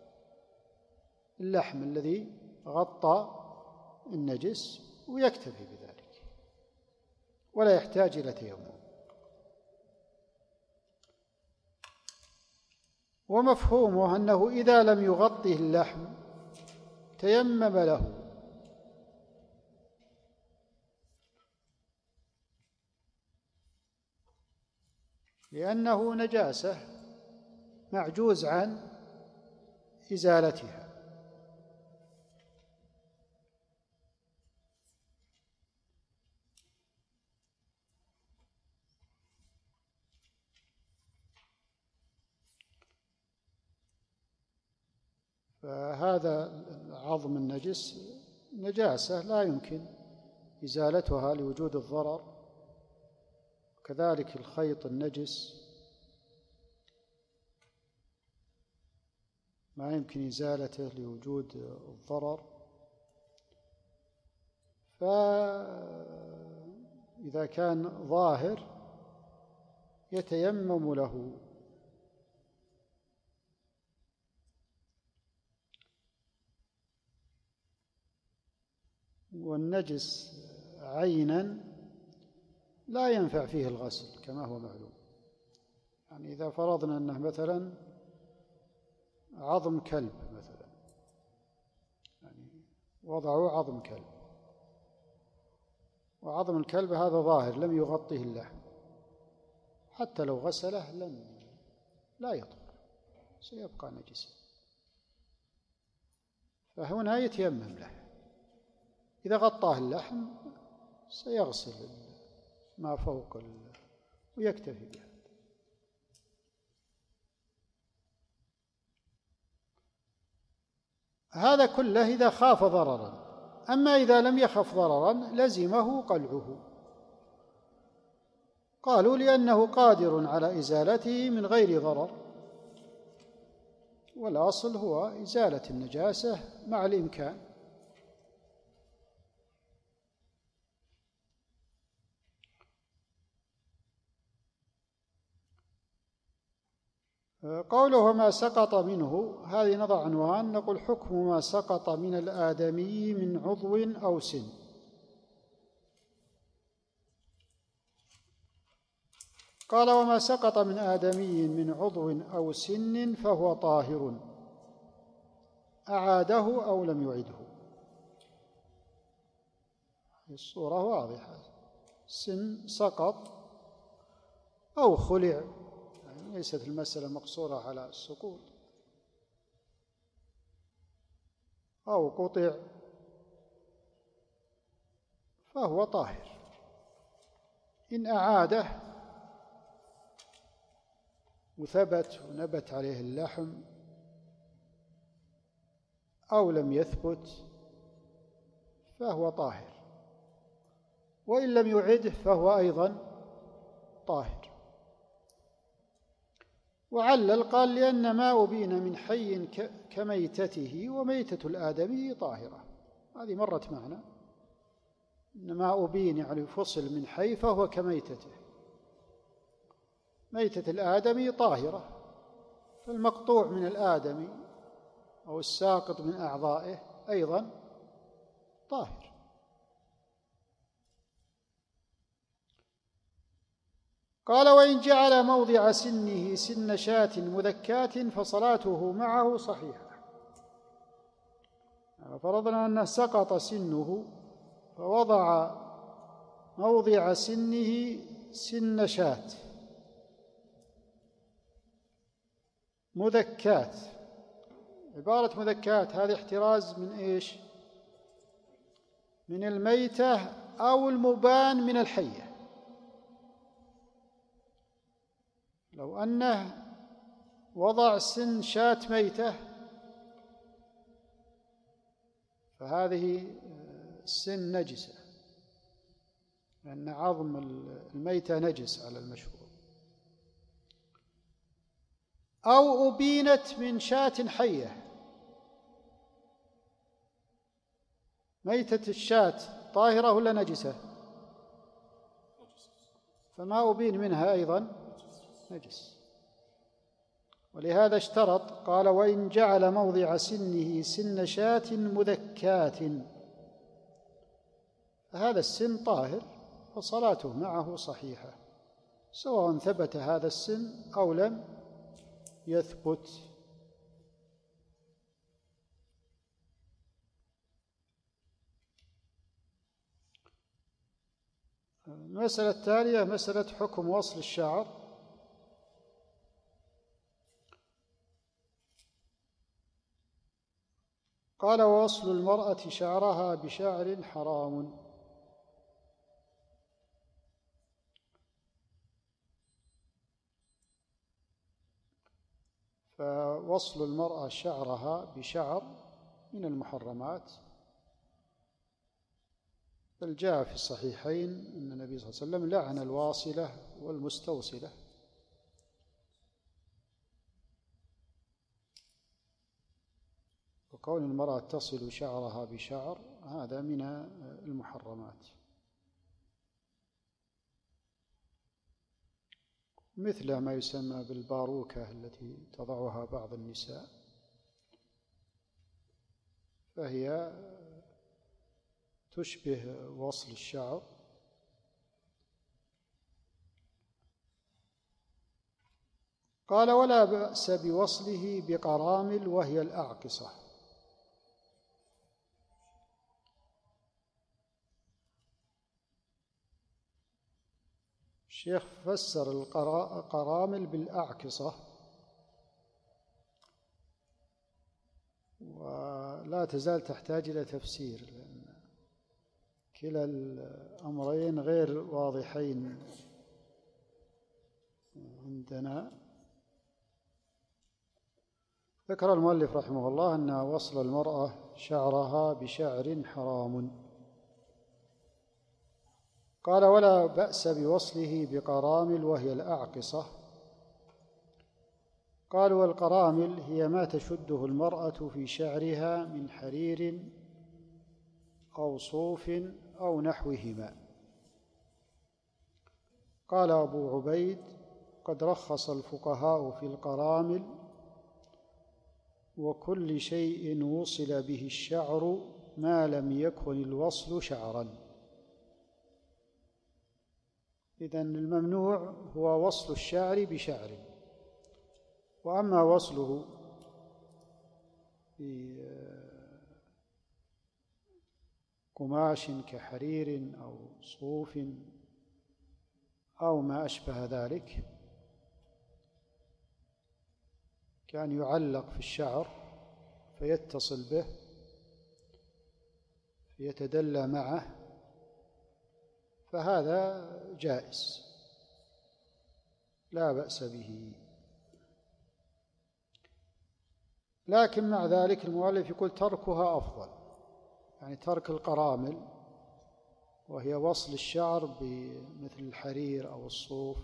اللحم الذي غطى النجس ويكتفي بذلك ولا يحتاج إلى تيمم. ومفهومه أنه إذا لم يغطه اللحم تيمم له، لأنه نجاسة معجوز عن إزالتها. فهذا عظم النجس نجاسة لا يمكن إزالتها لوجود الضرر، كذلك الخيط النجس ما يمكن إزالته لوجود الضرر. فإذا كان ظاهر يتيمم له. والنجس عينا لا ينفع فيه الغسل كما هو معلوم. يعني إذا فرضنا أنه مثلا عظم كلب مثلا، يعني وضعوا عظم كلب، وعظم الكلب هذا ظاهر لم يغطيه اللحم، حتى لو غسله لا يضر، سيبقى نجسا، فهنا يتيمم له. إذا غطاه اللحم سيغسل ما فوق ويكتفي به. هذا كله إذا خاف ضررا. أما إذا لم يخف ضررا لزمه قلعه. قالوا: لأنه قادر على إزالته من غير ضرر، والأصل هو إزالة النجاسة مع الإمكان. قوله: وما سقط منه، هذه نضع عنوان، نقول: حكم ما سقط من الآدمي من عضو أو سن. قال: وما سقط من آدمي من عضو أو سن فهو طاهر، أعاده أو لم يعده. الصورة واضحة، سن سقط أو خلع، يعني ليست المسألة مقصورة على السقوط، أو قطع فهو طاهر. إن أعاده وثبت ونبت عليه اللحم أو لم يثبت فهو طاهر، وإن لم يعده فهو أيضا طاهر. وعلل قال: لأن ما أبين من حي كميتته وميتة الآدمي طاهرة. هذه مرت معنا، إن ما أبين يعني فصل من حي فهو كميتته، ميتة الآدمي طاهرة، فالمقطوع من الآدمي أو الساقط من أعضائه أيضا طاهر. قال: وإن جعل موضع سنه سن شاة مذكاة فصلاته معه صحيحة. فرضنا أنه سقط سنه فوضع موضع سنه سن شاة، مذكات. عبارة مذكات هذه احتراز من إيش؟ من الميتة أو المبان من الحية. لو أنه وضع سن شاة ميتة فهذه السن نجسة، لأن عظم الميتة نجس على المشهور. أو أبينت من شاة حية. ميتة الشاة طاهرة ولا نجسة؟ فما أبين منها أيضا نجس. ولهذا اشترط، قال: وإن جعل موضع سنه سن شاة مذكات، فهذا السن طاهر فصلاته معه صحيحة، سواء ثبت هذا السن أو لم يثبت. المسألة التالية مسألة حكم وصل الشعر. قال: ووصل المرأة شعرها بشعر حرام. فوصل المرأة شعرها بشعر من المحرمات، بل جاء في الصحيحين أن النبي صلى الله عليه وسلم لعن الواصلة والمستوصلة. وكون المرأة تصل شعرها بشعر هذا من المحرمات، مثل ما يسمى بالباروكة التي تضعها بعض النساء، فهي تشبه وصل الشعر. قال: ولا بأس بوصله بقرامل وهي الأعقصة. الشيخ فسر القرامل بالأعقصة، ولا تزال تحتاج إلى تفسير، لأن كلا الأمرين غير واضحين عندنا. ذكر المؤلف رحمه الله أن وصل المرأة شعرها بشعر حرام. قال: ولا بأس بوصله بقرامل وهي الأعقصة. قالوا: والقرامل هي ما تشده المرأة في شعرها من حرير أو صوف أو نحوهما. قال أبو عبيد: قد رخص الفقهاء في القرامل وكل شيء وصل به الشعر ما لم يكن الوصل شعرا. إذن الممنوع هو وصل الشعر بشعر، وأما وصله بقماش كحرير أو صوف أو ما أشبه ذلك، كان يعلق في الشعر فيتصل به فيتدلى معه، فهذا جائز لا بأس به. لكن مع ذلك المؤلف يقول تركها أفضل، يعني ترك القرامل وهي وصل الشعر بمثل الحرير أو الصوف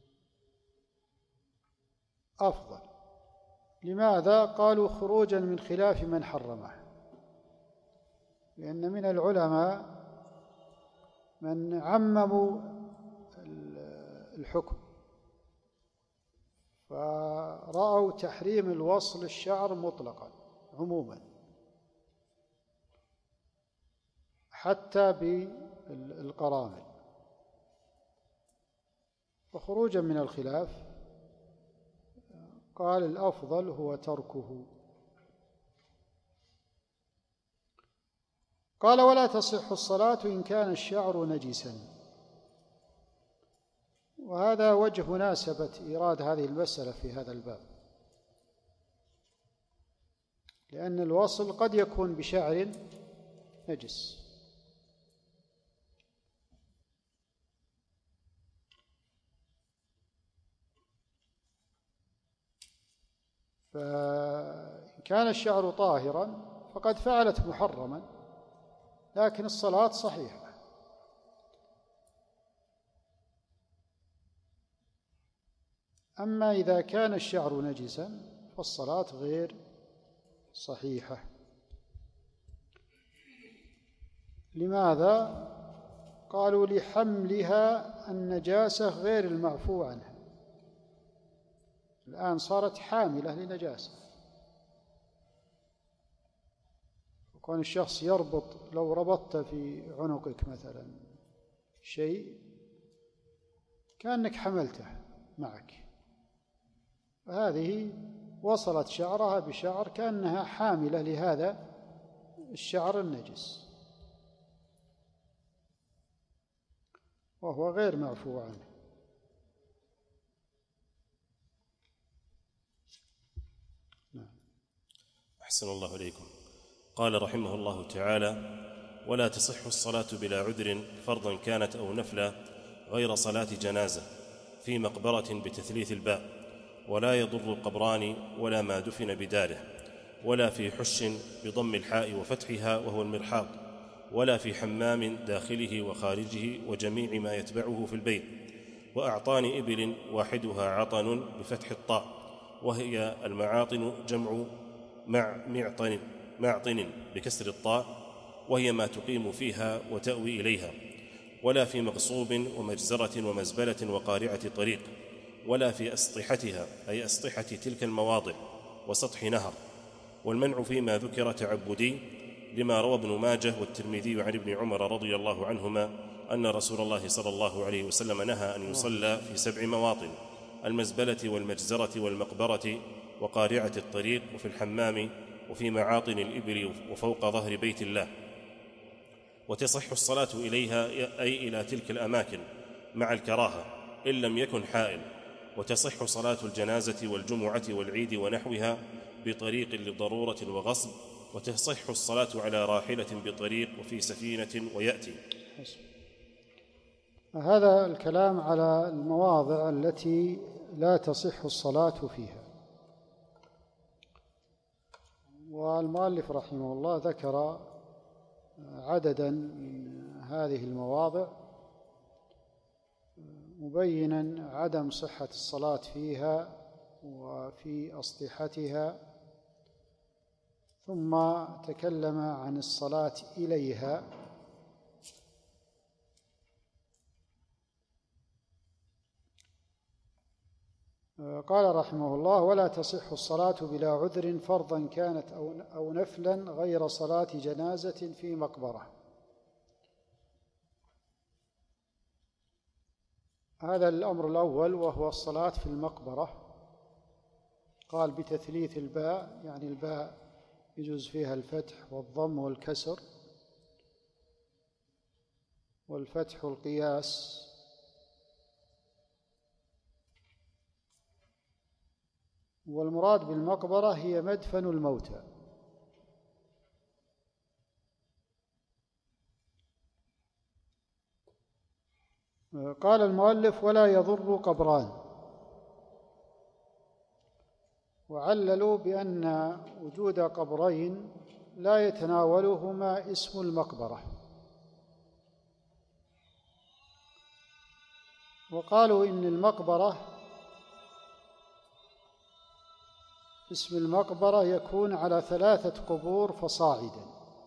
أفضل. لماذا؟ قالوا خروجا من خلاف من حرمه، لأن من العلماء من عمموا الحكم فرأوا تحريم الوصل الشعر مطلقا عموما حتى بالقرامل. وخروجا من الخلاف قال الأفضل هو تركه. قال: ولا تصح الصلاة إن كان الشعر نجسا. وهذا وجه مناسبة إيراد هذه المسألة في هذا الباب، لأن الوصل قد يكون بشعر نجس. فإن كان الشعر طاهرا فقد فعلت محرما، لكن الصلاة صحيحة. أما إذا كان الشعر نجسا فالصلاة غير صحيحة. لماذا؟ قالوا لحملها النجاسة غير المعفو عنها، الآن صارت حاملة لنجاسة. وكون الشخص يربط، لو ربطت في عنقك مثلا شيء كأنك حملته معك، فهذه وصلت شعرها بشعر كأنها حاملة لهذا الشعر النجس، وهو غير معفو عنه. أحسن الله إليكم. قال رحمه الله تعالى: ولا تصح الصلاة بلا عذر فرضا كانت أو نفلا غير صلاة جنازة في مقبرة بتثليث الباء، ولا يضر قبران ولا ما دفن بداره، ولا في حش بضم الحاء وفتحها وهو المرحاض، ولا في حمام داخله وخارجه وجميع ما يتبعه في البيت، وأعطان إبل واحدها عطن بفتح الطاء، وهي المعاطن جمع معطن بكسر الطاء، وهي ما تقيم فيها وتأوي إليها، ولا في مغصوب ومجزرة ومزبلة وقارعة طريق، ولا في أسطحتها أي أسطحة تلك المواضع وسطح نهر. والمنع فيما ذكر تعبدي، لما روى ابن ماجه والترمذي عن ابن عمر رضي الله عنهما أن رسول الله صلى الله عليه وسلم نهى أن يصلى في 7 مواطن: المزبلة والمجزرة والمقبرة وقارعة الطريق، وفي الحمام، وفي معاطن الإبل، وفوق ظهر بيت الله. وتصح الصلاة إليها أي إلى تلك الأماكن مع الكراهة إن لم يكن حائل. وتصح صلاة الجنازة والجمعة والعيد ونحوها بطريق لضرورة وغصب. وتصح الصلاة على راحلة بطريق وفي سفينة ويأتي. هذا الكلام على المواضع التي لا تصح الصلاة فيها. والمؤلف رحمه الله ذكر عددا من هذه المواضع مبينا عدم صحة الصلاة فيها وفي أسطحتها، ثم تكلم عن الصلاة إليها. قال رحمه الله: ولا تصح الصلاة بلا عذر فرضا كانت أو نفلا غير صلاة جنازة في مقبرة. هذا الأمر الأول، وهو الصلاة في المقبرة. قال بتثليث الباء، يعني الباء يجوز فيها الفتح والضم والكسر، والفتح القياس، والمراد بالمقبرة هي مدفن الموتى. قال المؤلف: ولا يضر قبران. وعللوا بأن وجود قبرين لا يتناولهما اسم المقبرة، وقالوا إن المقبرة، اسم المقبرة يكون على 3 قبور فصاعدا.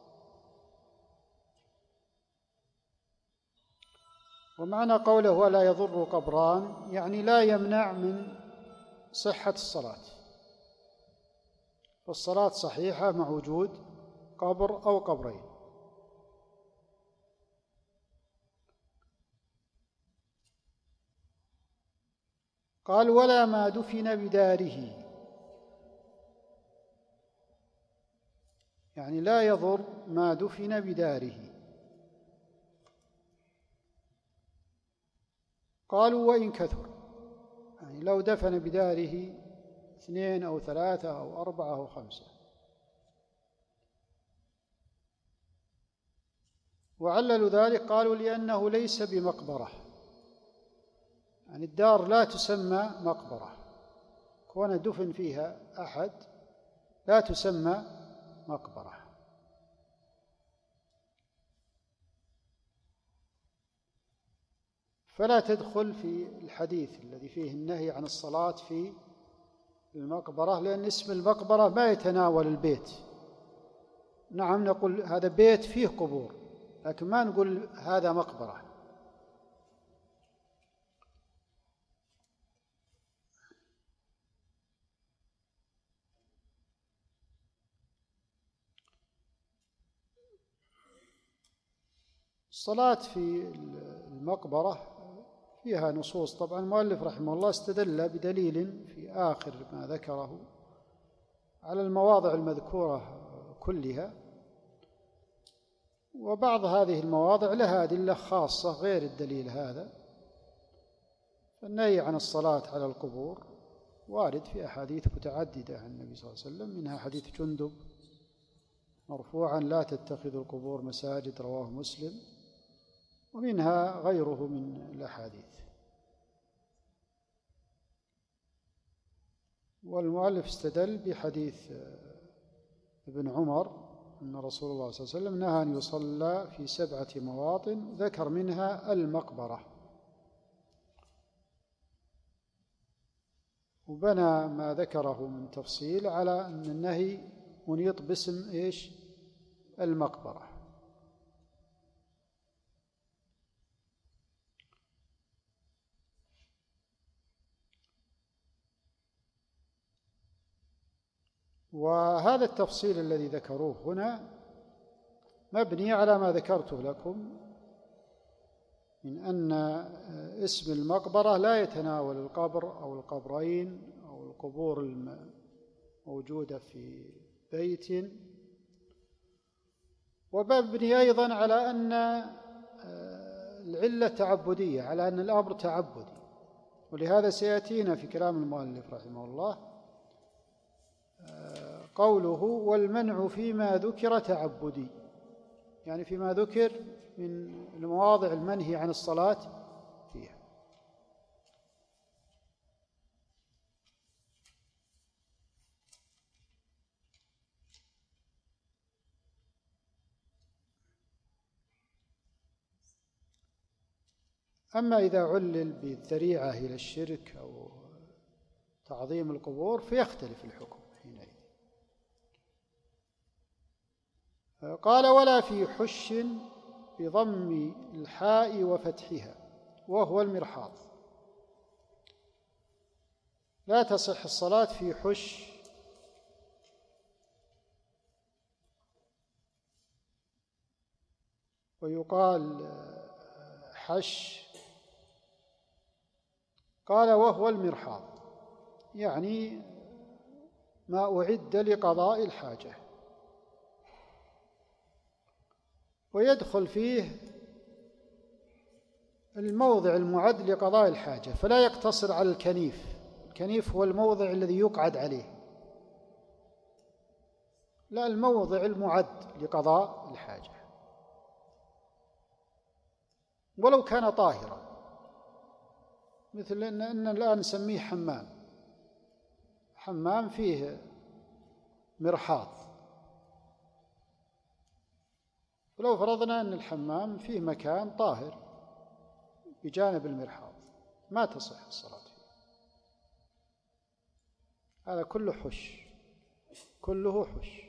ومعنى قوله ولا يضر قبران يعني لا يمنع من صحة الصلاة، فالصلاة صحيحة مع وجود قبر أو قبرين. قال: ولا ما دفن بداره، يعني لا يضر ما دفن بداره. قالوا: وإن كثر، يعني لو دفن بداره 2 أو 3 أو 4 أو 5. وعللوا ذلك قالوا لأنه ليس بمقبرة، يعني الدار لا تسمى مقبرة، كون دفن فيها أحد لا تسمى مقبرة. فلا تدخل في الحديث الذي فيه النهي عن الصلاة في المقبرة، لأن اسم المقبرة ما يتناول البيت. نعم نقول هذا بيت فيه قبور، لكن ما نقول هذا مقبرة. الصلاة في المقبرة فيها نصوص. طبعا المؤلف رحمه الله استدل بدليل في آخر ما ذكره على المواضع المذكورة كلها، وبعض هذه المواضع لها أدلة خاصة غير الدليل هذا. فالنهي عن الصلاة على القبور وارد في أحاديث متعددة عن النبي صلى الله عليه وسلم، منها حديث جندب مرفوعا لا تتخذوا القبور مساجد رواه مسلم، ومنها غيره من الأحاديث. والمؤلف استدل بحديث ابن عمر أن رسول الله صلى الله عليه وسلم نهى أن يصلى في 7 مواطن، ذكر منها المقبرة، وبنى ما ذكره من تفصيل على أن النهي منيط باسم إيش؟ المقبرة. وهذا التفصيل الذي ذكروه هنا مبني على ما ذكرته لكم من أن اسم المقبرة لا يتناول القبر أو القبرين أو القبور الموجودة في بيت، ومبني أيضا على أن العلة تعبدية، على أن الأمر تعبدي. ولهذا سيأتينا في كلام المؤلف رحمه الله قوله والمنع فيما ذكر تعبدي، يعني فيما ذكر من المواضع المنهي عن الصلاة فيها. أما إذا علل بالذريعة إلى الشرك أو تعظيم القبور فيختلف الحكم حينئذ. قال ولا في حش بضم الحاء وفتحها وهو المرحاض، لا تصح الصلاة في حش ويقال حش. قال وهو المرحاض يعني ما أعد لقضاء الحاجة، ويدخل فيه الموضع المعد لقضاء الحاجة، فلا يقتصر على الكنيف. الكنيف هو الموضع الذي يقعد عليه، لا، الموضع المعد لقضاء الحاجة ولو كان طاهرا، مثل أن الآن نسميه حمام فيه مرحاض. ولو فرضنا أن الحمام فيه مكان طاهر بجانب المرحاض ما تصح الصلاة فيه. هذا كله حش، كله حش.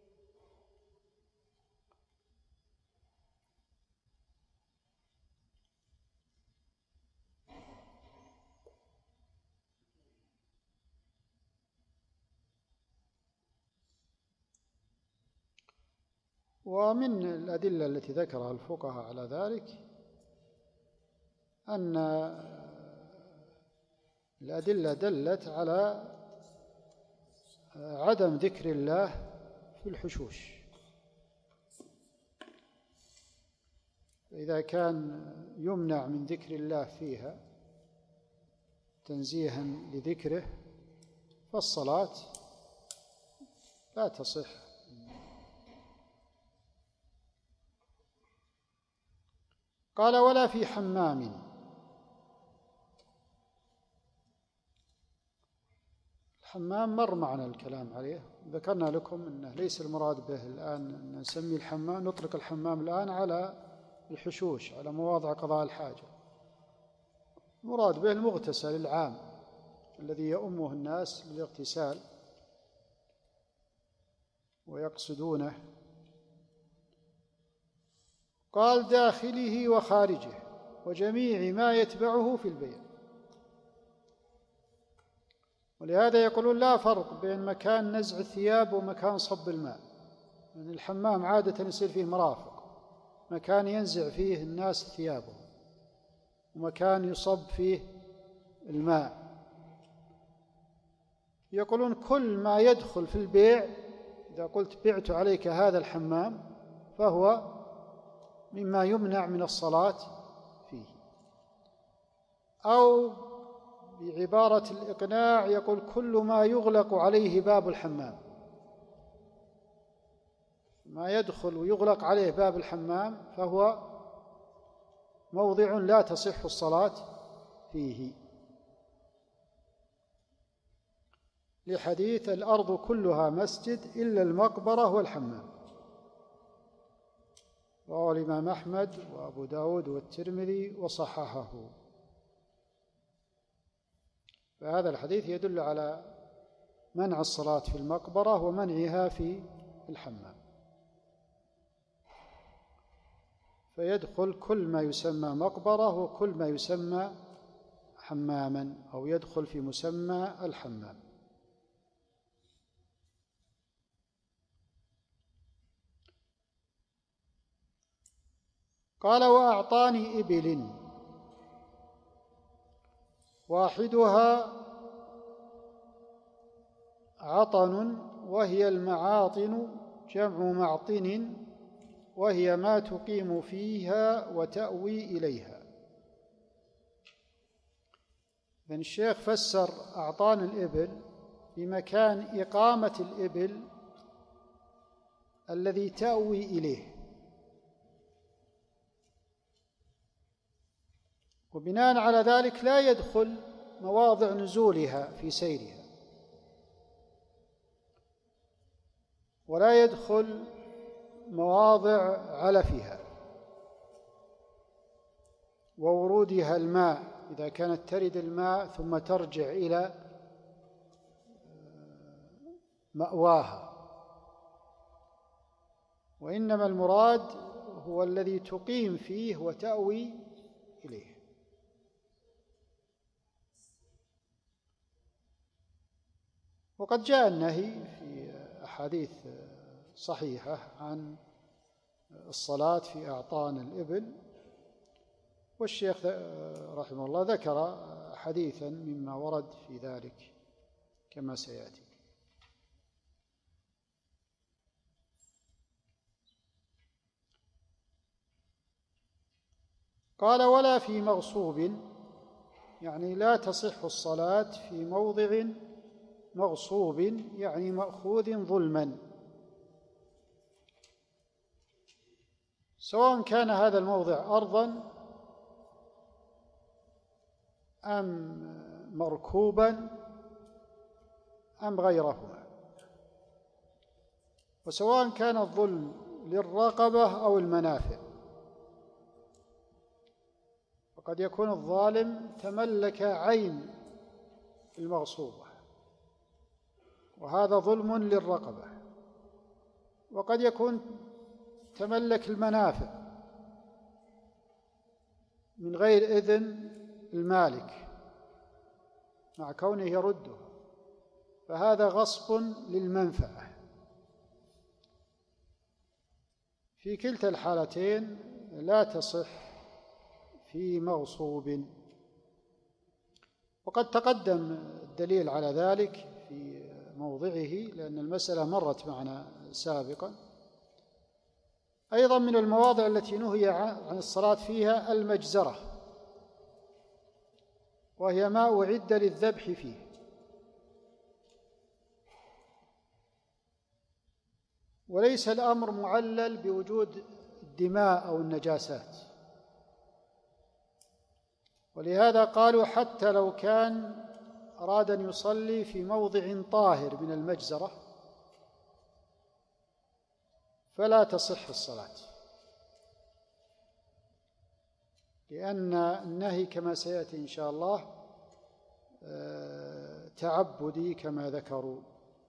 ومن الأدلة التي ذكرها الفقهاء على ذلك أن الأدلة دلت على عدم ذكر الله في الحشوش. إذا كان يمنع من ذكر الله فيها تنزيها لذكره فالصلاة لا تصح. قال ولا في حمام. الحمام مر معنا الكلام عليه، ذكرنا لكم أنه ليس المراد به الآن أن نسمي الحمام، نطلق الحمام الآن على الحشوش، على مواضع قضاء الحاجة. المراد به المغتسل العام الذي يؤمه الناس للاغتسال ويقصدونه. قال داخله وخارجه وجميع ما يتبعه في البيت. ولهذا يقولون لا فرق بين مكان نزع الثياب ومكان صب الماء، لأن الحمام عادة يصير فيه مرافق، مكان ينزع فيه الناس ثيابهم ومكان يصب فيه الماء. يقولون كل ما يدخل في البيع، إذا قلت بعت عليك هذا الحمام فهو مما يمنع من الصلاة فيه. أو بعبارة الإقناع يقول كل ما يغلق عليه باب الحمام، ما يدخل ويغلق عليه باب الحمام فهو موضع لا تصح الصلاة فيه، لحديث الأرض كلها مسجد إلا المقبرة والحمام، رواه الإمام أحمد وأبو داود والترمذي وصححه. فهذا الحديث يدل على منع الصلاة في المقبرة ومنعها في الحمام، فيدخل كل ما يسمى مقبرة وكل ما يسمى حماما، أو يدخل في مسمى الحمام. قال وأعطاني إبل واحدها عطن وهي المعاطن جمع معطن وهي ما تقيم فيها وتأوي إليها. ابن الشيخ فسر أعطان الإبل بمكان إقامة الإبل الذي تأوي إليه، وبناء على ذلك لا يدخل مواضع نزولها في سيرها، ولا يدخل مواضع علفها وورودها الماء إذا كانت ترد الماء ثم ترجع إلى مأواها، وإنما المراد هو الذي تقيم فيه وتأوي إليه. وقد جاء النهي في أحاديث صحيحة عن الصلاة في أعطان الإبل، والشيخ رحمه الله ذكر حديثا مما ورد في ذلك كما سيأتي. قال ولا في مغصوب، يعني لا تصح الصلاة في موضع مغصوب، يعني مأخوذ ظلما، سواء كان هذا الموضع أرضا أم مركوبا أم غيرهما، وسواء كان الظلم للرقبة أو المنافع. وقد يكون الظالم تملك عين المغصوبة وهذا ظلم للرقبة، وقد يكون تملك المنافع من غير إذن المالك مع كونه يردها، فهذا غصب للمنفعة. في كلتا الحالتين لا تصح في مغصوب. وقد تقدم الدليل على ذلك في موضعه، لأن المسألة مرت معنا سابقا. أيضا من المواضع التي نهي عن الصلاة فيها المجزرة، وهي ما أعد للذبح فيه، وليس الأمر معلل بوجود الدماء أو النجاسات، ولهذا قالوا حتى لو كان أراد أن يصلي في موضع طاهر من المجزرة فلا تصح الصلاة، لأن النهي كما سيأتي إن شاء الله تعبدي كما ذكروا.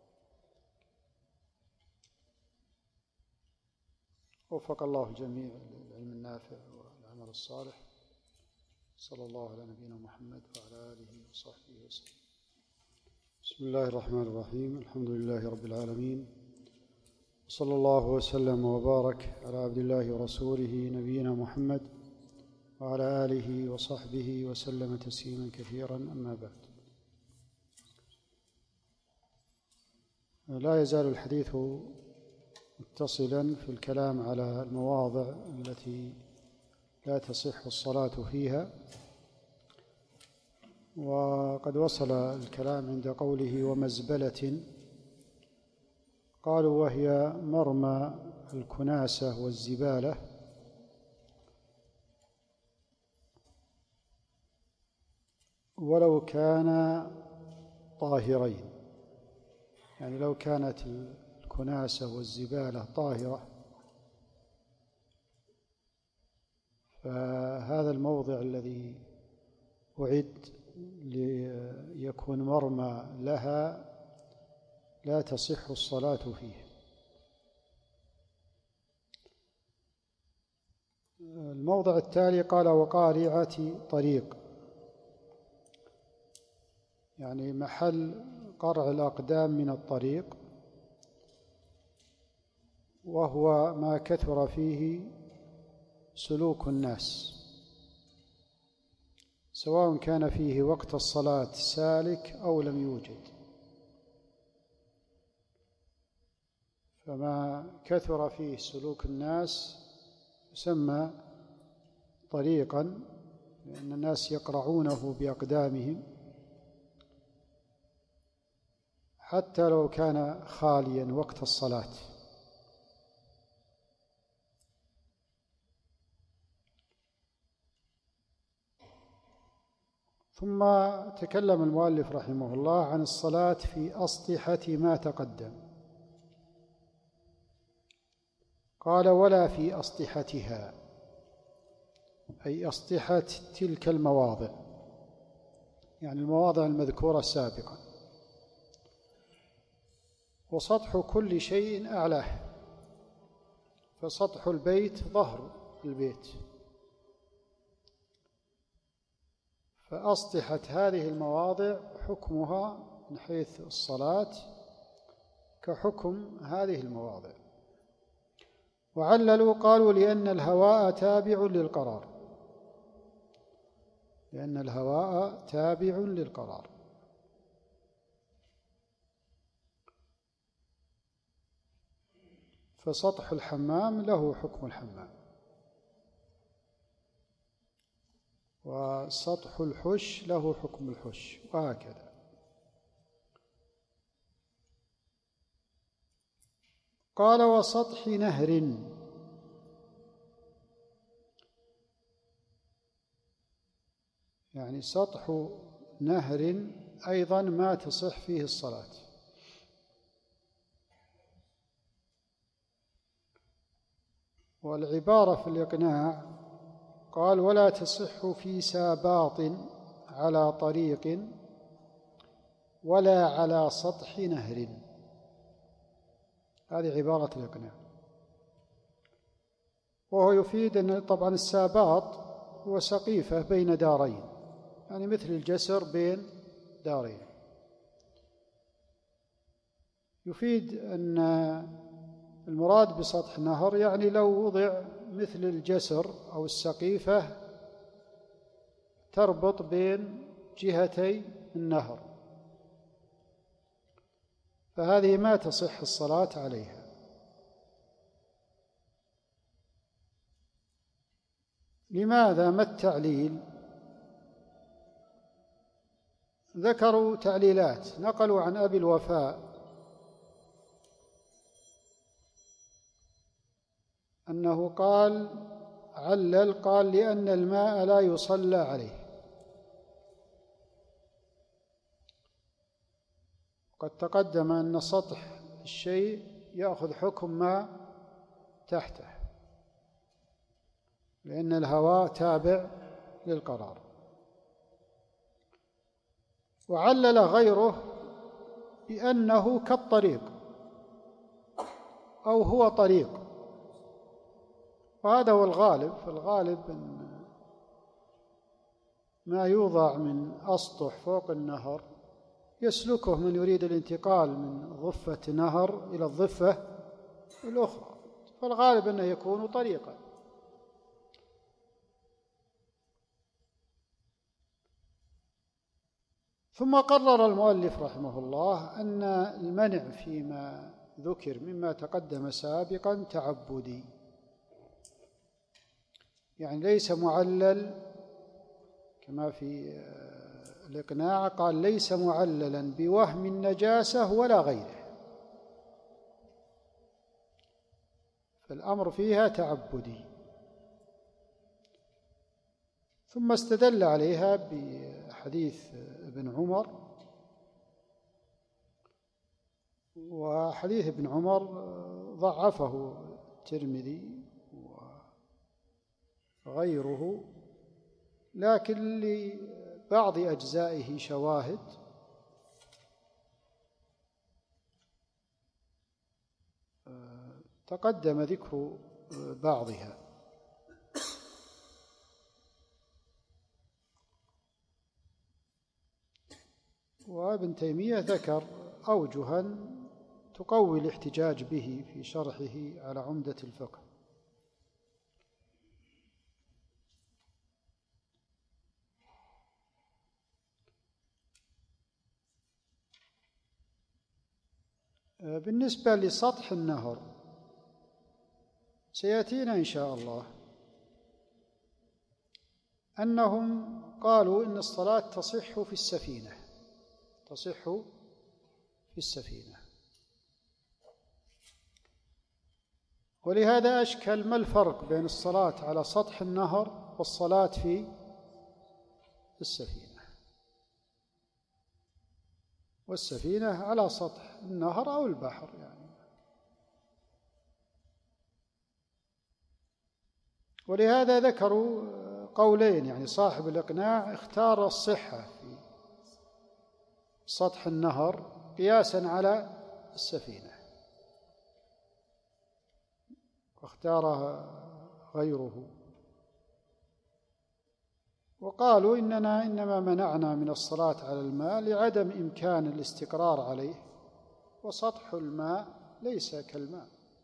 وفق الله الجميع للعلم النافع والعمل الصالح. صلى الله على نبينا محمد وعلى آله وصحبه وسلم. بسم الله الرحمن الرحيم. الحمد لله رب العالمين، صلى الله وسلم وبارك على عبد الله ورسوله نبينا محمد وعلى آله وصحبه وسلم تسليما كثيرا. أما بعد، لا يزال الحديث متصلا في الكلام على المواضع التي لا تصح الصلاة فيها، وقد وصل الكلام عند قوله ومزبلة، قالوا وهي مرمى الكناسة والزبالة، ولو كان طاهرين، يعني لو كانت الكناسة والزبالة طاهرة فهذا الموضع الذي أعد ليكون مرمى لها لا تصح الصلاة فيه. الموضع التالي قال وقارعة طريق، يعني محل قرع الأقدام من الطريق، وهو ما كثر فيه سلوك الناس، سواء كان فيه وقت الصلاة سالك أو لم يوجد، فما كثر فيه سلوك الناس يسمى طريقا، لأن الناس يقرعونه بأقدامهم حتى لو كان خاليا وقت الصلاة. ثم تكلم المؤلف رحمه الله عن الصلاة في أسطحة ما تقدم، قال ولا في أسطحتها، أي أسطحة تلك المواضع، يعني المواضع المذكورة سابقا. وسطح كل شيء أعلاه، فسطح البيت ظهر البيت، فأسطحة هذه المواضع حكمها من حيث الصلاة كحكم هذه المواضع. وعللوا قالوا لأن الهواء تابع للقرار، لأن الهواء تابع للقرار. فسطح الحمام له حكم الحمام، وسطح الحش له حكم الحش، وهكذا. قال وسطح نهر، يعني سطح نهر أيضا ما تصح فيه الصلاة. والعبارة في الإقناع قال ولا تصح في ساباط على طريق ولا على سطح نهر، هذه عبارة الإقناع. وهو يفيد أن طبعا الساباط هو سقيفة بين دارين، يعني مثل الجسر بين دارين. يفيد أن المراد بسطح نهر يعني لو وضع مثل الجسر أو السقيفة تربط بين جهتي النهر، فهذه ما تصح الصلاة عليها. لماذا؟ ما التعليل؟ ذكروا تعليلات، نقلوا عن أبي الوفاء أنه قال علل، قال لأن الماء لا يصلى عليه، قد تقدم أن سطح الشيء يأخذ حكم ما تحته، لأن الهواء تابع للقرار. وعلل غيره بأنه كالطريق أو هو طريق، وهذا هو الغالب. فالغالب أن ما يوضع من أسطح فوق النهر يسلكه من يريد الانتقال من ضفة نهر إلى الضفة الأخرى، فالغالب أنه يكون طريقا. ثم قرر المؤلف رحمه الله أن المنع فيما ذكر مما تقدم سابقا تعبدي، يعني ليس معلل كما في الإقناع، قال ليس معللا بوهم النجاسة ولا غيره، فالأمر فيها تعبدي. ثم استدل عليها بحديث ابن عمر، وحديث ابن عمر ضعفه الترمذي وغيره، لكن لبعض أجزائه شواهد، تقدم ذكر بعضها. وابن تيمية ذكر أوجها تقوي الاحتجاج به في شرحه على عمدة الفقه. بالنسبة لسطح النهر سيأتينا إن شاء الله أنهم قالوا إن الصلاة تصح في السفينة، تصح في السفينة، ولهذا أشكل ما الفرق بين الصلاة على سطح النهر والصلاة في السفينة. والسفينة على سطح النهر أو البحر يعني. ولهذا ذكروا قولين، يعني صاحب الإقناع اختار الصحة في سطح النهر قياسا على السفينة، واختارها غيره، وقالوا إننا إنما منعنا من الصلاة على الماء لعدم إمكان الاستقرار عليه، وسطح الماء ليس كالماء.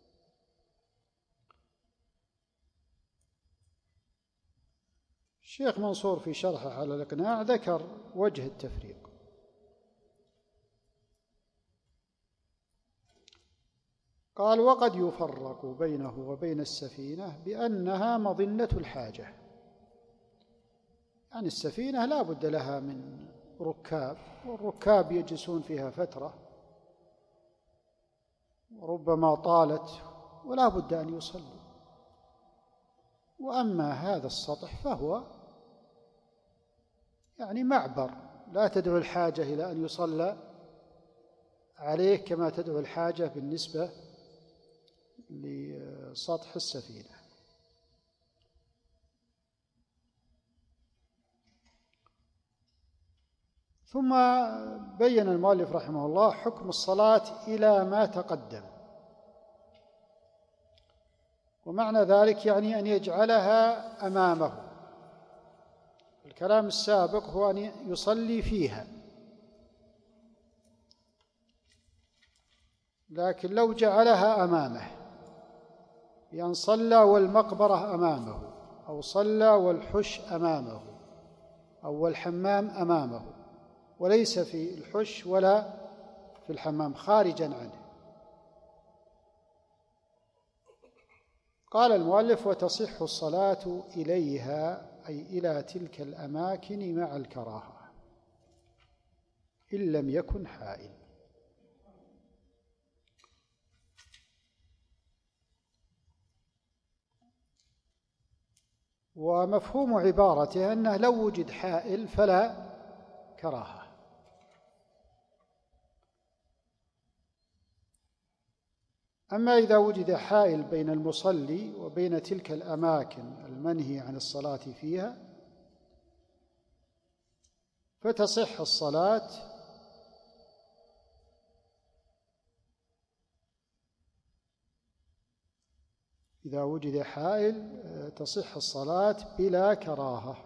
الشيخ منصور في شرحه على الإقناع ذكر وجه التفريق، قال وقد يفرق بينه وبين السفينة بأنها مظنة الحاجة، يعني السفينة لا بد لها من ركاب، والركاب يجلسون فيها فترة وربما طالت ولا بد أن يصلوا. وأما هذا السطح فهو يعني معبر، لا تدعو الحاجة إلى أن يصلى عليه كما تدعو الحاجة بالنسبة لسطح السفينة. ثم بين المؤلف رحمه الله حكم الصلاة إلى ما تقدم، ومعنى ذلك يعني أن يجعلها أمامه. الكلام السابق هو أن يصلي فيها، لكن لو جعلها أمامه بأن صلى والمقبرة أمامه، أو صلى والحش أمامه، أو الحمام أمامه، وليس في الحش ولا في الحمام، خارجا عنه. قال المؤلف وتصح الصلاة إليها، أي إلى تلك الأماكن مع الكراهة إن لم يكن حائل. ومفهوم عبارته أنه لو وجد حائل فلا كراهة، أما إذا وجد حائل بين المصلي وبين تلك الأماكن المنهي عن الصلاة فيها فتصح الصلاة إذا وجد حائل تصح الصلاة بلا كراهة.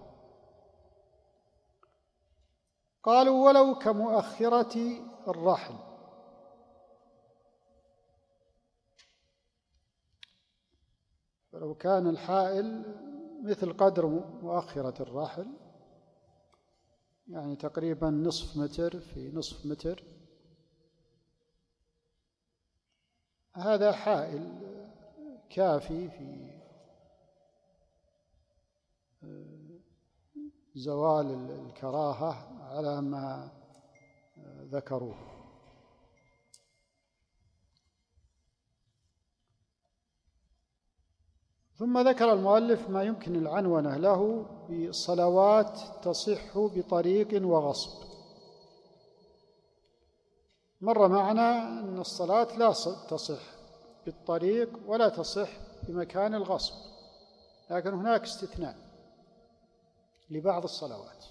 قالوا ولو كمؤخرة الرحل، فلو كان الحائل مثل قدر مؤخرة الرحل، يعني تقريبا نصف متر في نصف متر، هذا حائل كافي في زوال الكراهة على ما ذكروه. ثم ذكر المؤلف ما يمكن العنونة له بصلوات تصح بطريق وغصب. مر معنا أن الصلاة لا تصح بالطريق ولا تصح بمكان الغصب، لكن هناك استثناء لبعض الصلوات.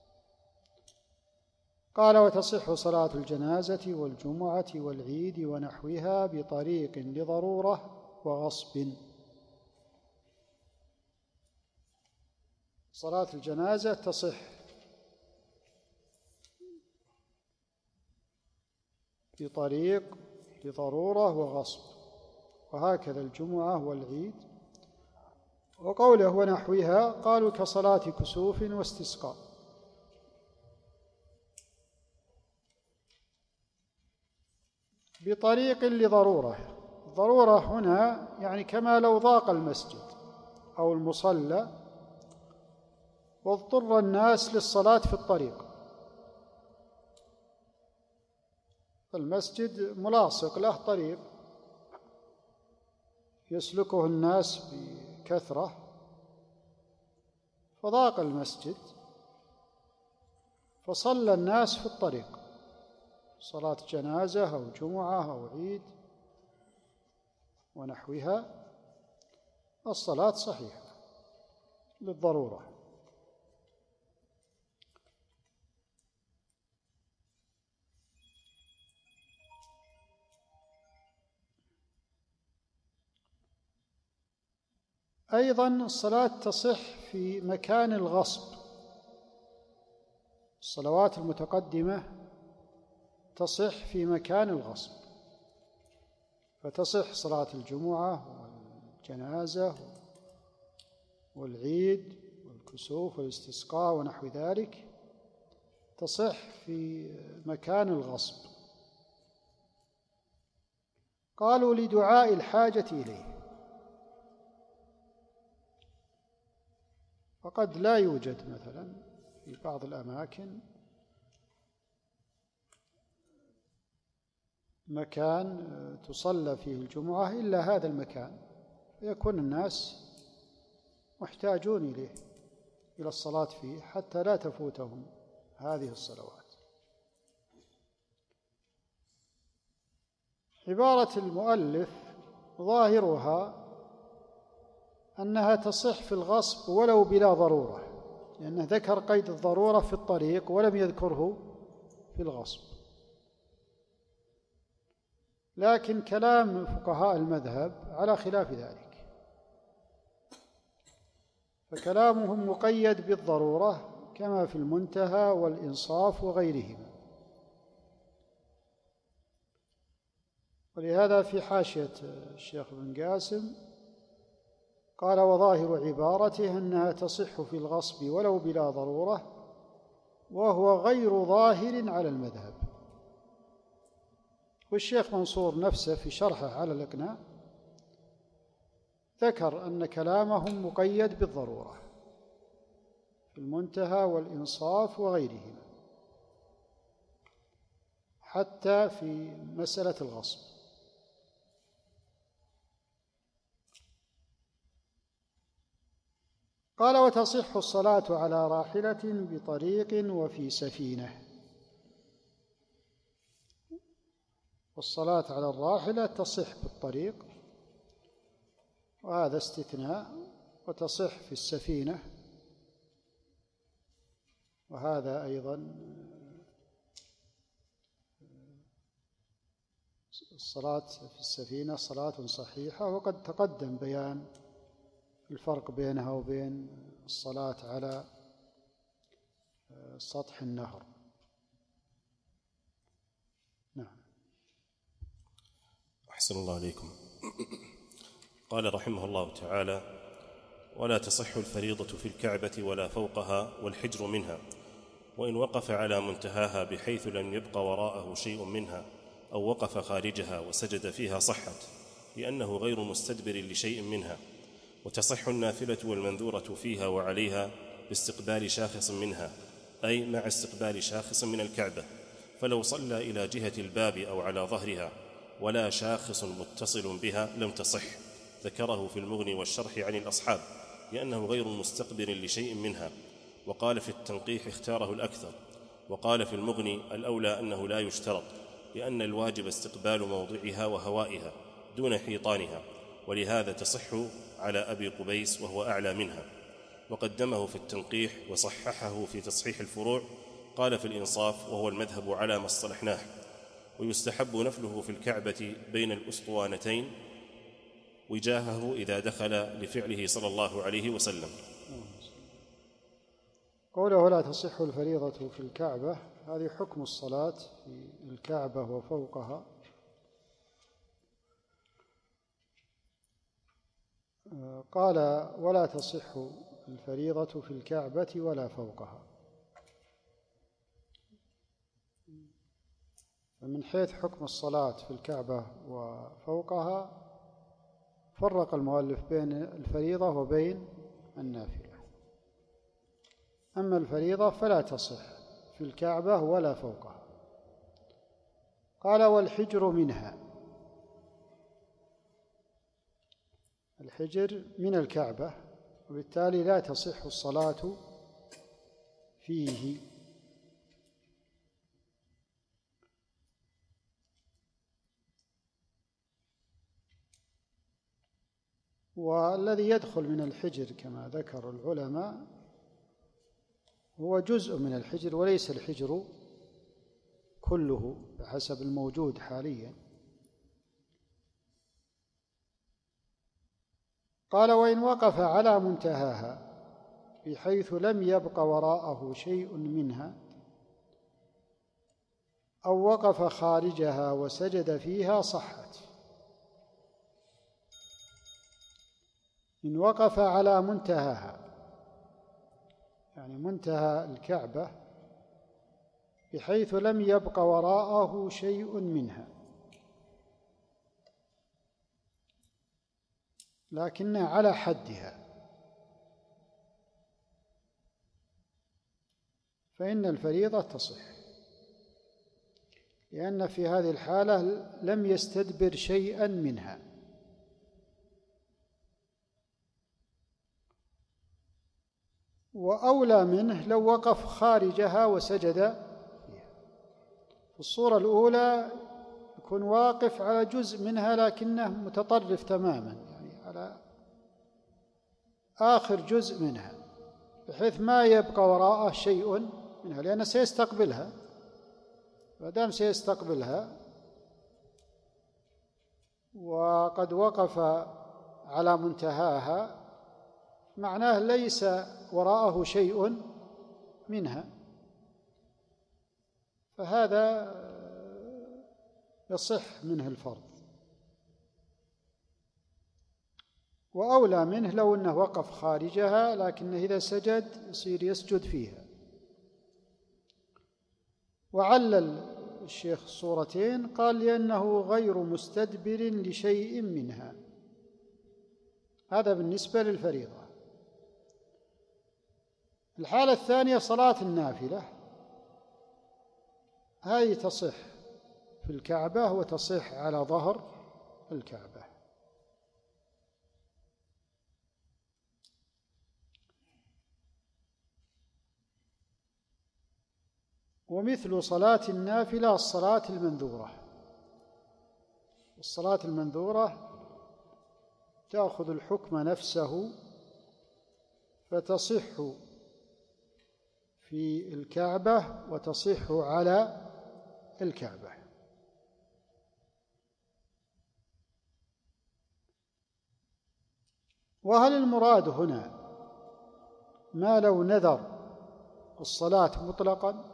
قال وتصح صلاة الجنازة والجمعة والعيد ونحوها بطريق لضرورة وغصب. صلاة الجنازة تصح بطريق لضرورة وغصب، وهكذا الجمعة والعيد. وقوله ونحوها قالوا كصلاة كسوف واستسقاء. بطريق لضرورة، الضرورة هنا يعني كما لو ضاق المسجد أو المصلى واضطر الناس للصلاة في الطريق، المسجد ملاصق له طريق يسلكه الناس بكثرة، فضاق المسجد فصلى الناس في الطريق صلاة جنازة أو جمعة أو عيد ونحوها، الصلاة صحيحة للضرورة. أيضا الصلاة تصح في مكان الغصب، الصلوات المتقدمة تصح في مكان الغصب، فتصح صلاة الجمعة والجنازة والعيد والكسوف والاستسقاء ونحو ذلك، تصح في مكان الغصب. قالوا لدعاء الحاجة إليه، وقد لا يوجد مثلا في بعض الأماكن مكان تصلى فيه الجمعة إلا هذا المكان، فيكون الناس محتاجون إلى الصلاة فيه حتى لا تفوتهم هذه الصلوات. عبارة المؤلف ظاهرها أنها تصح في الغصب ولو بلا ضرورة، لأنه ذكر قيد الضرورة في الطريق ولم يذكره في الغصب. لكن كلام فقهاء المذهب على خلاف ذلك، فكلامهم مقيد بالضرورة كما في المنتهى والإنصاف وغيرهما. ولهذا في حاشية الشيخ ابن قاسم قال وظاهر عبارته أنها تصح في الغصب ولو بلا ضرورة، وهو غير ظاهر على المذهب. والشيخ منصور نفسه في شرحه على الإقناع ذكر أن كلامهم مقيد بالضرورة في المنتهى والإنصاف وغيرهما، حتى في مسألة الغصب. قال وتصح الصلاة على راحلة بطريق وفي سفينة. والصلاة على الراحلة تصح بالطريق، وهذا استثناء، وتصح في السفينة، وهذا أيضا الصلاة في السفينة صلاة صحيحة، وقد تقدم بيان الفرق بينها وبين الصلاة على سطح النهر. نعم. أحسن الله عليكم. قال رحمه الله تعالى: ولا تصح الفريضة في الكعبة ولا فوقها والحجر منها، وإن وقف على منتهاها بحيث لم يبق وراءه شيء منها أو وقف خارجها وسجد فيها صحت، لأنه غير مستدبر لشيء منها. وتصح النافلة والمنذورة فيها وعليها باستقبال شاخص منها، أي مع استقبال شاخص من الكعبة، فلو صلى إلى جهة الباب أو على ظهرها ولا شاخص متصل بها لم تصح. ذكره في المغني والشرح عن الأصحاب، لأنه غير مستقبل لشيء منها. وقال في التنقيح اختاره الأكثر، وقال في المغني الأولى أنه لا يشترط، لأن الواجب استقبال موضعها وهوائها دون حيطانها، ولهذا تصح على أبي قبيس وهو أعلى منها. وقدمه في التنقيح وصححه في تصحيح الفروع. قال في الإنصاف وهو المذهب على ما اصطلحناه: ويستحب نفله في الكعبة بين الأسطوانتين وجاهه إذا دخل لفعله صلى الله عليه وسلم. قوله لا تصح الفريضة في الكعبة، هذه حكم الصلاة في الكعبة وفوقها. قال ولا تصح الفريضة في الكعبة ولا فوقها. فمن حيث حكم الصلاة في الكعبة وفوقها فرق المؤلف بين الفريضة وبين النافلة. أما الفريضة فلا تصح في الكعبة ولا فوقها. قال والحجر منها، الحجر من الكعبة، وبالتالي لا تصح الصلاة فيه. والذي يدخل من الحجر كما ذكر العلماء هو جزء من الحجر وليس الحجر كله بحسب الموجود حاليا. قال وإن وقف على منتهاها بحيث لم يبق وراءه شيء منها أو وقف خارجها وسجد فيها صحت. إن وقف على منتهاها يعني منتهى الكعبة بحيث لم يبق وراءه شيء منها، لكنها على حدها، فإن الفريضة تصح، لأن في هذه الحالة لم يستدبر شيئا منها. وأولى منه لو وقف خارجها وسجد فيها. في الصورة الأولى يكون واقف على جزء منها لكنه متطرف تماما، يعني على آخر جزء منها بحيث ما يبقى وراءه شيء منها، لأنه سيستقبلها. فدام سيستقبلها وقد وقف على منتهاها معناه ليس وراءه شيء منها، فهذا يصح منه الفرض. وأولى منه لو أنه وقف خارجها، لكنه إذا سجد يصير يسجد فيها. وعلل الشيخ الصورتين قال لأنه غير مستدبر لشيء منها. هذا بالنسبة للفريضة. الحالة الثانية صلاة النافلة، هذه تصح في الكعبة وتصح على ظهر الكعبة. ومثل صلاة النافلة الصلاة المنذورة، الصلاة المنذورة تأخذ الحكم نفسه فتصح في الكعبة وتصح على الكعبة. وهل المراد هنا ما لو نذر الصلاة مطلقا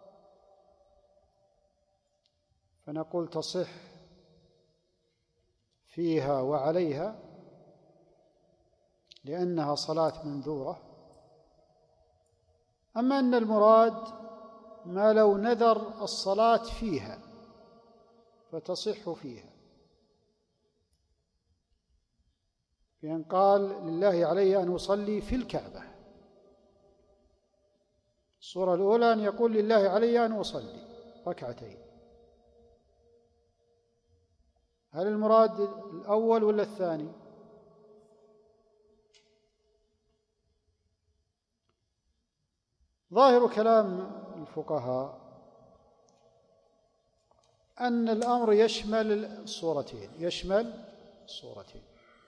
فنقول تصح فيها وعليها لأنها صلاة منذورة، أما أن المراد ما لو نذر الصلاة فيها فتصح فيها، بأن قال لله علي أن أصلي في الكعبة. الصورة الأولى أن يقول لله علي أن أصلي ركعتين، هل المراد الأول ولا الثاني؟ ظاهر كلام الفقهاء أن الأمر يشمل الصورتين،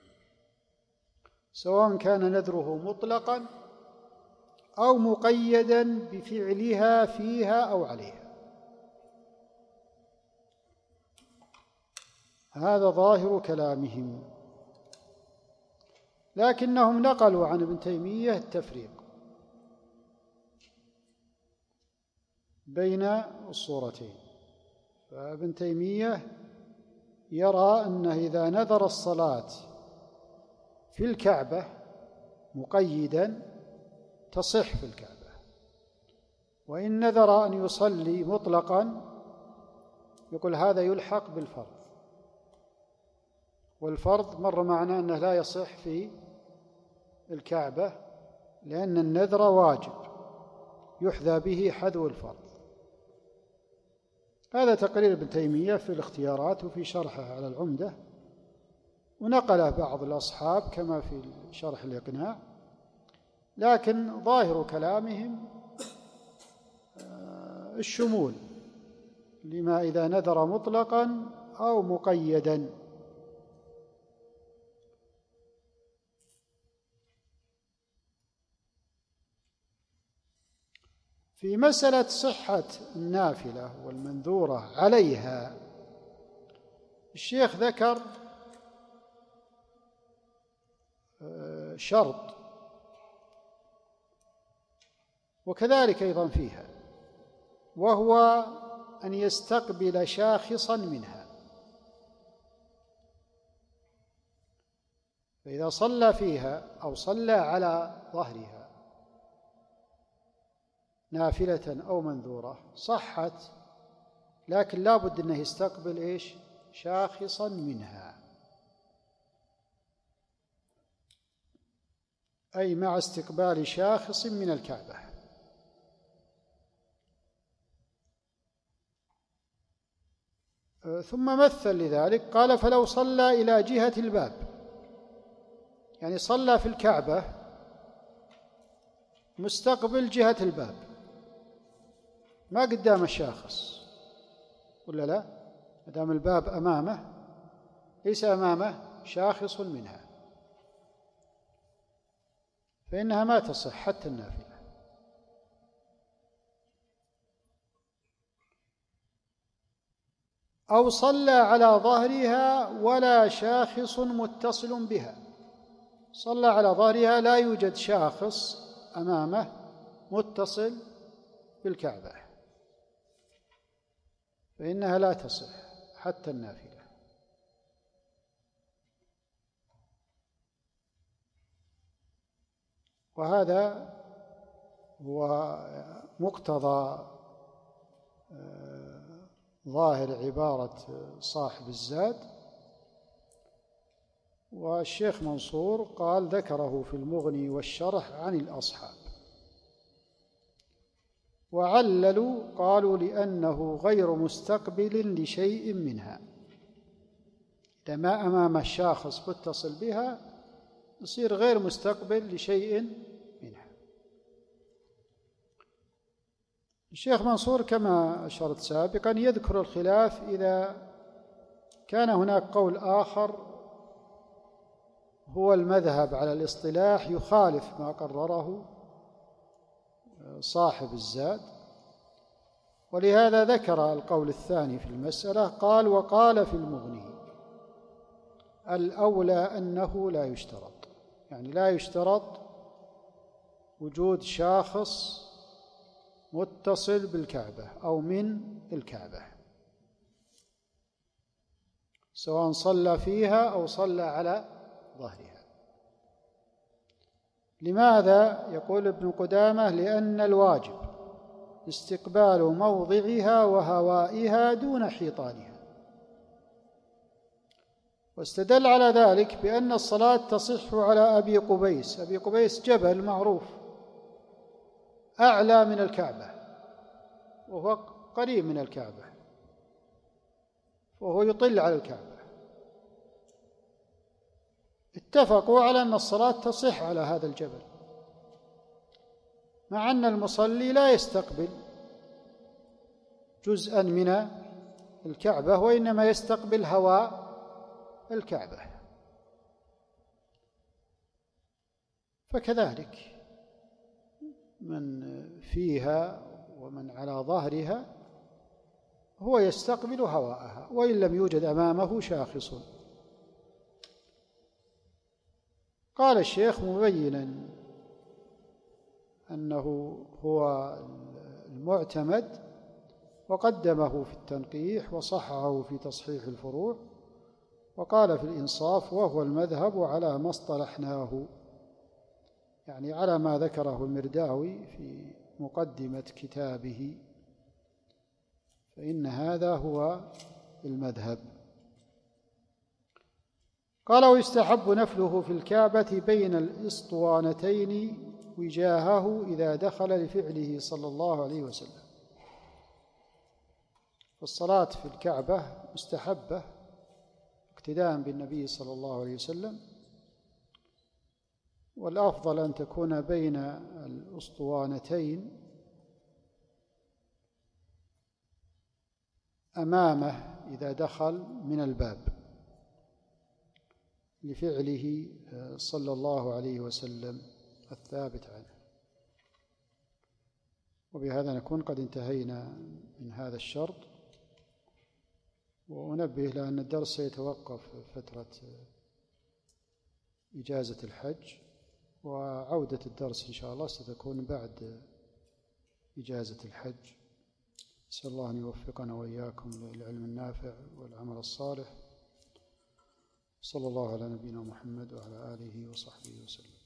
سواء كان نذره مطلقا أو مقيدا بفعلها فيها أو عليها. هذا ظاهر كلامهم، لكنهم نقلوا عن ابن تيمية التفريق بين الصورتين. فابن تيمية يرى أنه إذا نذر الصلاة في الكعبة مقيدا تصح في الكعبة، وإن نذر أن يصلي مطلقا يقول هذا يلحق بالفرض، والفرض مر معنا أنه لا يصح في الكعبة لأن النذر واجب يحذى به حذو الفرض. هذا تقرير ابن تيمية في الاختيارات وفي شرحه على العمدة، ونقله بعض الأصحاب كما في شرح الإقناع، لكن ظاهر كلامهم الشمول لما إذا نذر مطلقا أو مقيدا. في مسألة صحة النافلة والمنذورة عليها الشيخ ذكر شرط وكذلك أيضا فيها، وهو أن يستقبل شاخصا منها، فإذا صلى فيها أو صلى على ظهرها نافلة أو منذورة صحت، لكن لا بد أنه يستقبل شاخصا منها، أي مع استقبال شاخص من الكعبة. ثم مثل لذلك قال فلو صلى إلى جهة الباب، يعني صلى في الكعبة مستقبل جهة الباب ما قدام الشاخص ولا لا، مدام الباب أمامه ليس أمامه شاخص منها فإنها ما تصح حتى النافلة. أو صلى على ظهرها ولا شاخص متصل بها، صلى على ظهرها لا يوجد شاخص أمامه متصل بالكعبة فإنها لا تصح حتى النافلة. وهذا هو مقتضى ظاهر عبارة صاحب الزاد. والشيخ منصور قال ذكره في المغني والشرح عن الأصحاب، وعللوا قالوا لأنه غير مستقبل لشيء منها، إذا ما أمام الشاخص متصل بها يصير غير مستقبل لشيء منها. الشيخ منصور كما أشرت سابقا يذكر الخلاف إذا كان هناك قول آخر هو المذهب على الاصطلاح، يخالف ما قرره صاحب الزاد، ولهذا ذكر القول الثاني في المسألة. قال: وقال في المغني الأولى أنه لا يشترط، يعني لا يشترط وجود شاخص متصل بالكعبة أو من الكعبة، سواء صلى فيها أو صلى على ظهرها. لماذا؟ يقول ابن قدامة: لأن الواجب استقبال موضعها وهوائها دون حيطانها. واستدل على ذلك بأن الصلاة تصح على أبي قبيس. أبي قبيس جبل معروف أعلى من الكعبة وهو قريب من الكعبة، وهو يطل على الكعبة. اتفقوا على أن الصلاة تصح على هذا الجبل، مع أن المصلي لا يستقبل جزءا من الكعبة، وإنما يستقبل هواء الكعبة. فكذلك من فيها ومن على ظهرها هو يستقبل هواءها وإن لم يوجد أمامه شاخص. قال الشيخ مبينا أنه هو المعتمد، وقدمه في التنقيح وصححه في تصحيح الفروع، وقال في الإنصاف: وهو المذهب على ما اصطلحناه، يعني على ما ذكره المرداوي في مقدمة كتابه، فإن هذا هو المذهب. قال: ويستحب نفله في الكعبة بين الإسطوانتين وجاهه إذا دخل لفعله صلى الله عليه وسلم. فالصلاة في الكعبة مستحبة اقتداء بالنبي صلى الله عليه وسلم، والأفضل أن تكون بين الأسطوانتين أمامه إذا دخل من الباب، لفعله صلى الله عليه وسلم الثابت عنه. وبهذا نكون قد انتهينا من هذا الشرط. وأنبه لأن الدرس سيتوقف فترة إجازة الحج، وعودة الدرس إن شاء الله ستكون بعد إجازة الحج. أسأل الله أن يوفقنا وإياكم للعلم النافع والعمل الصالح. صلى الله على نبينا محمد وعلى آله وصحبه وسلم.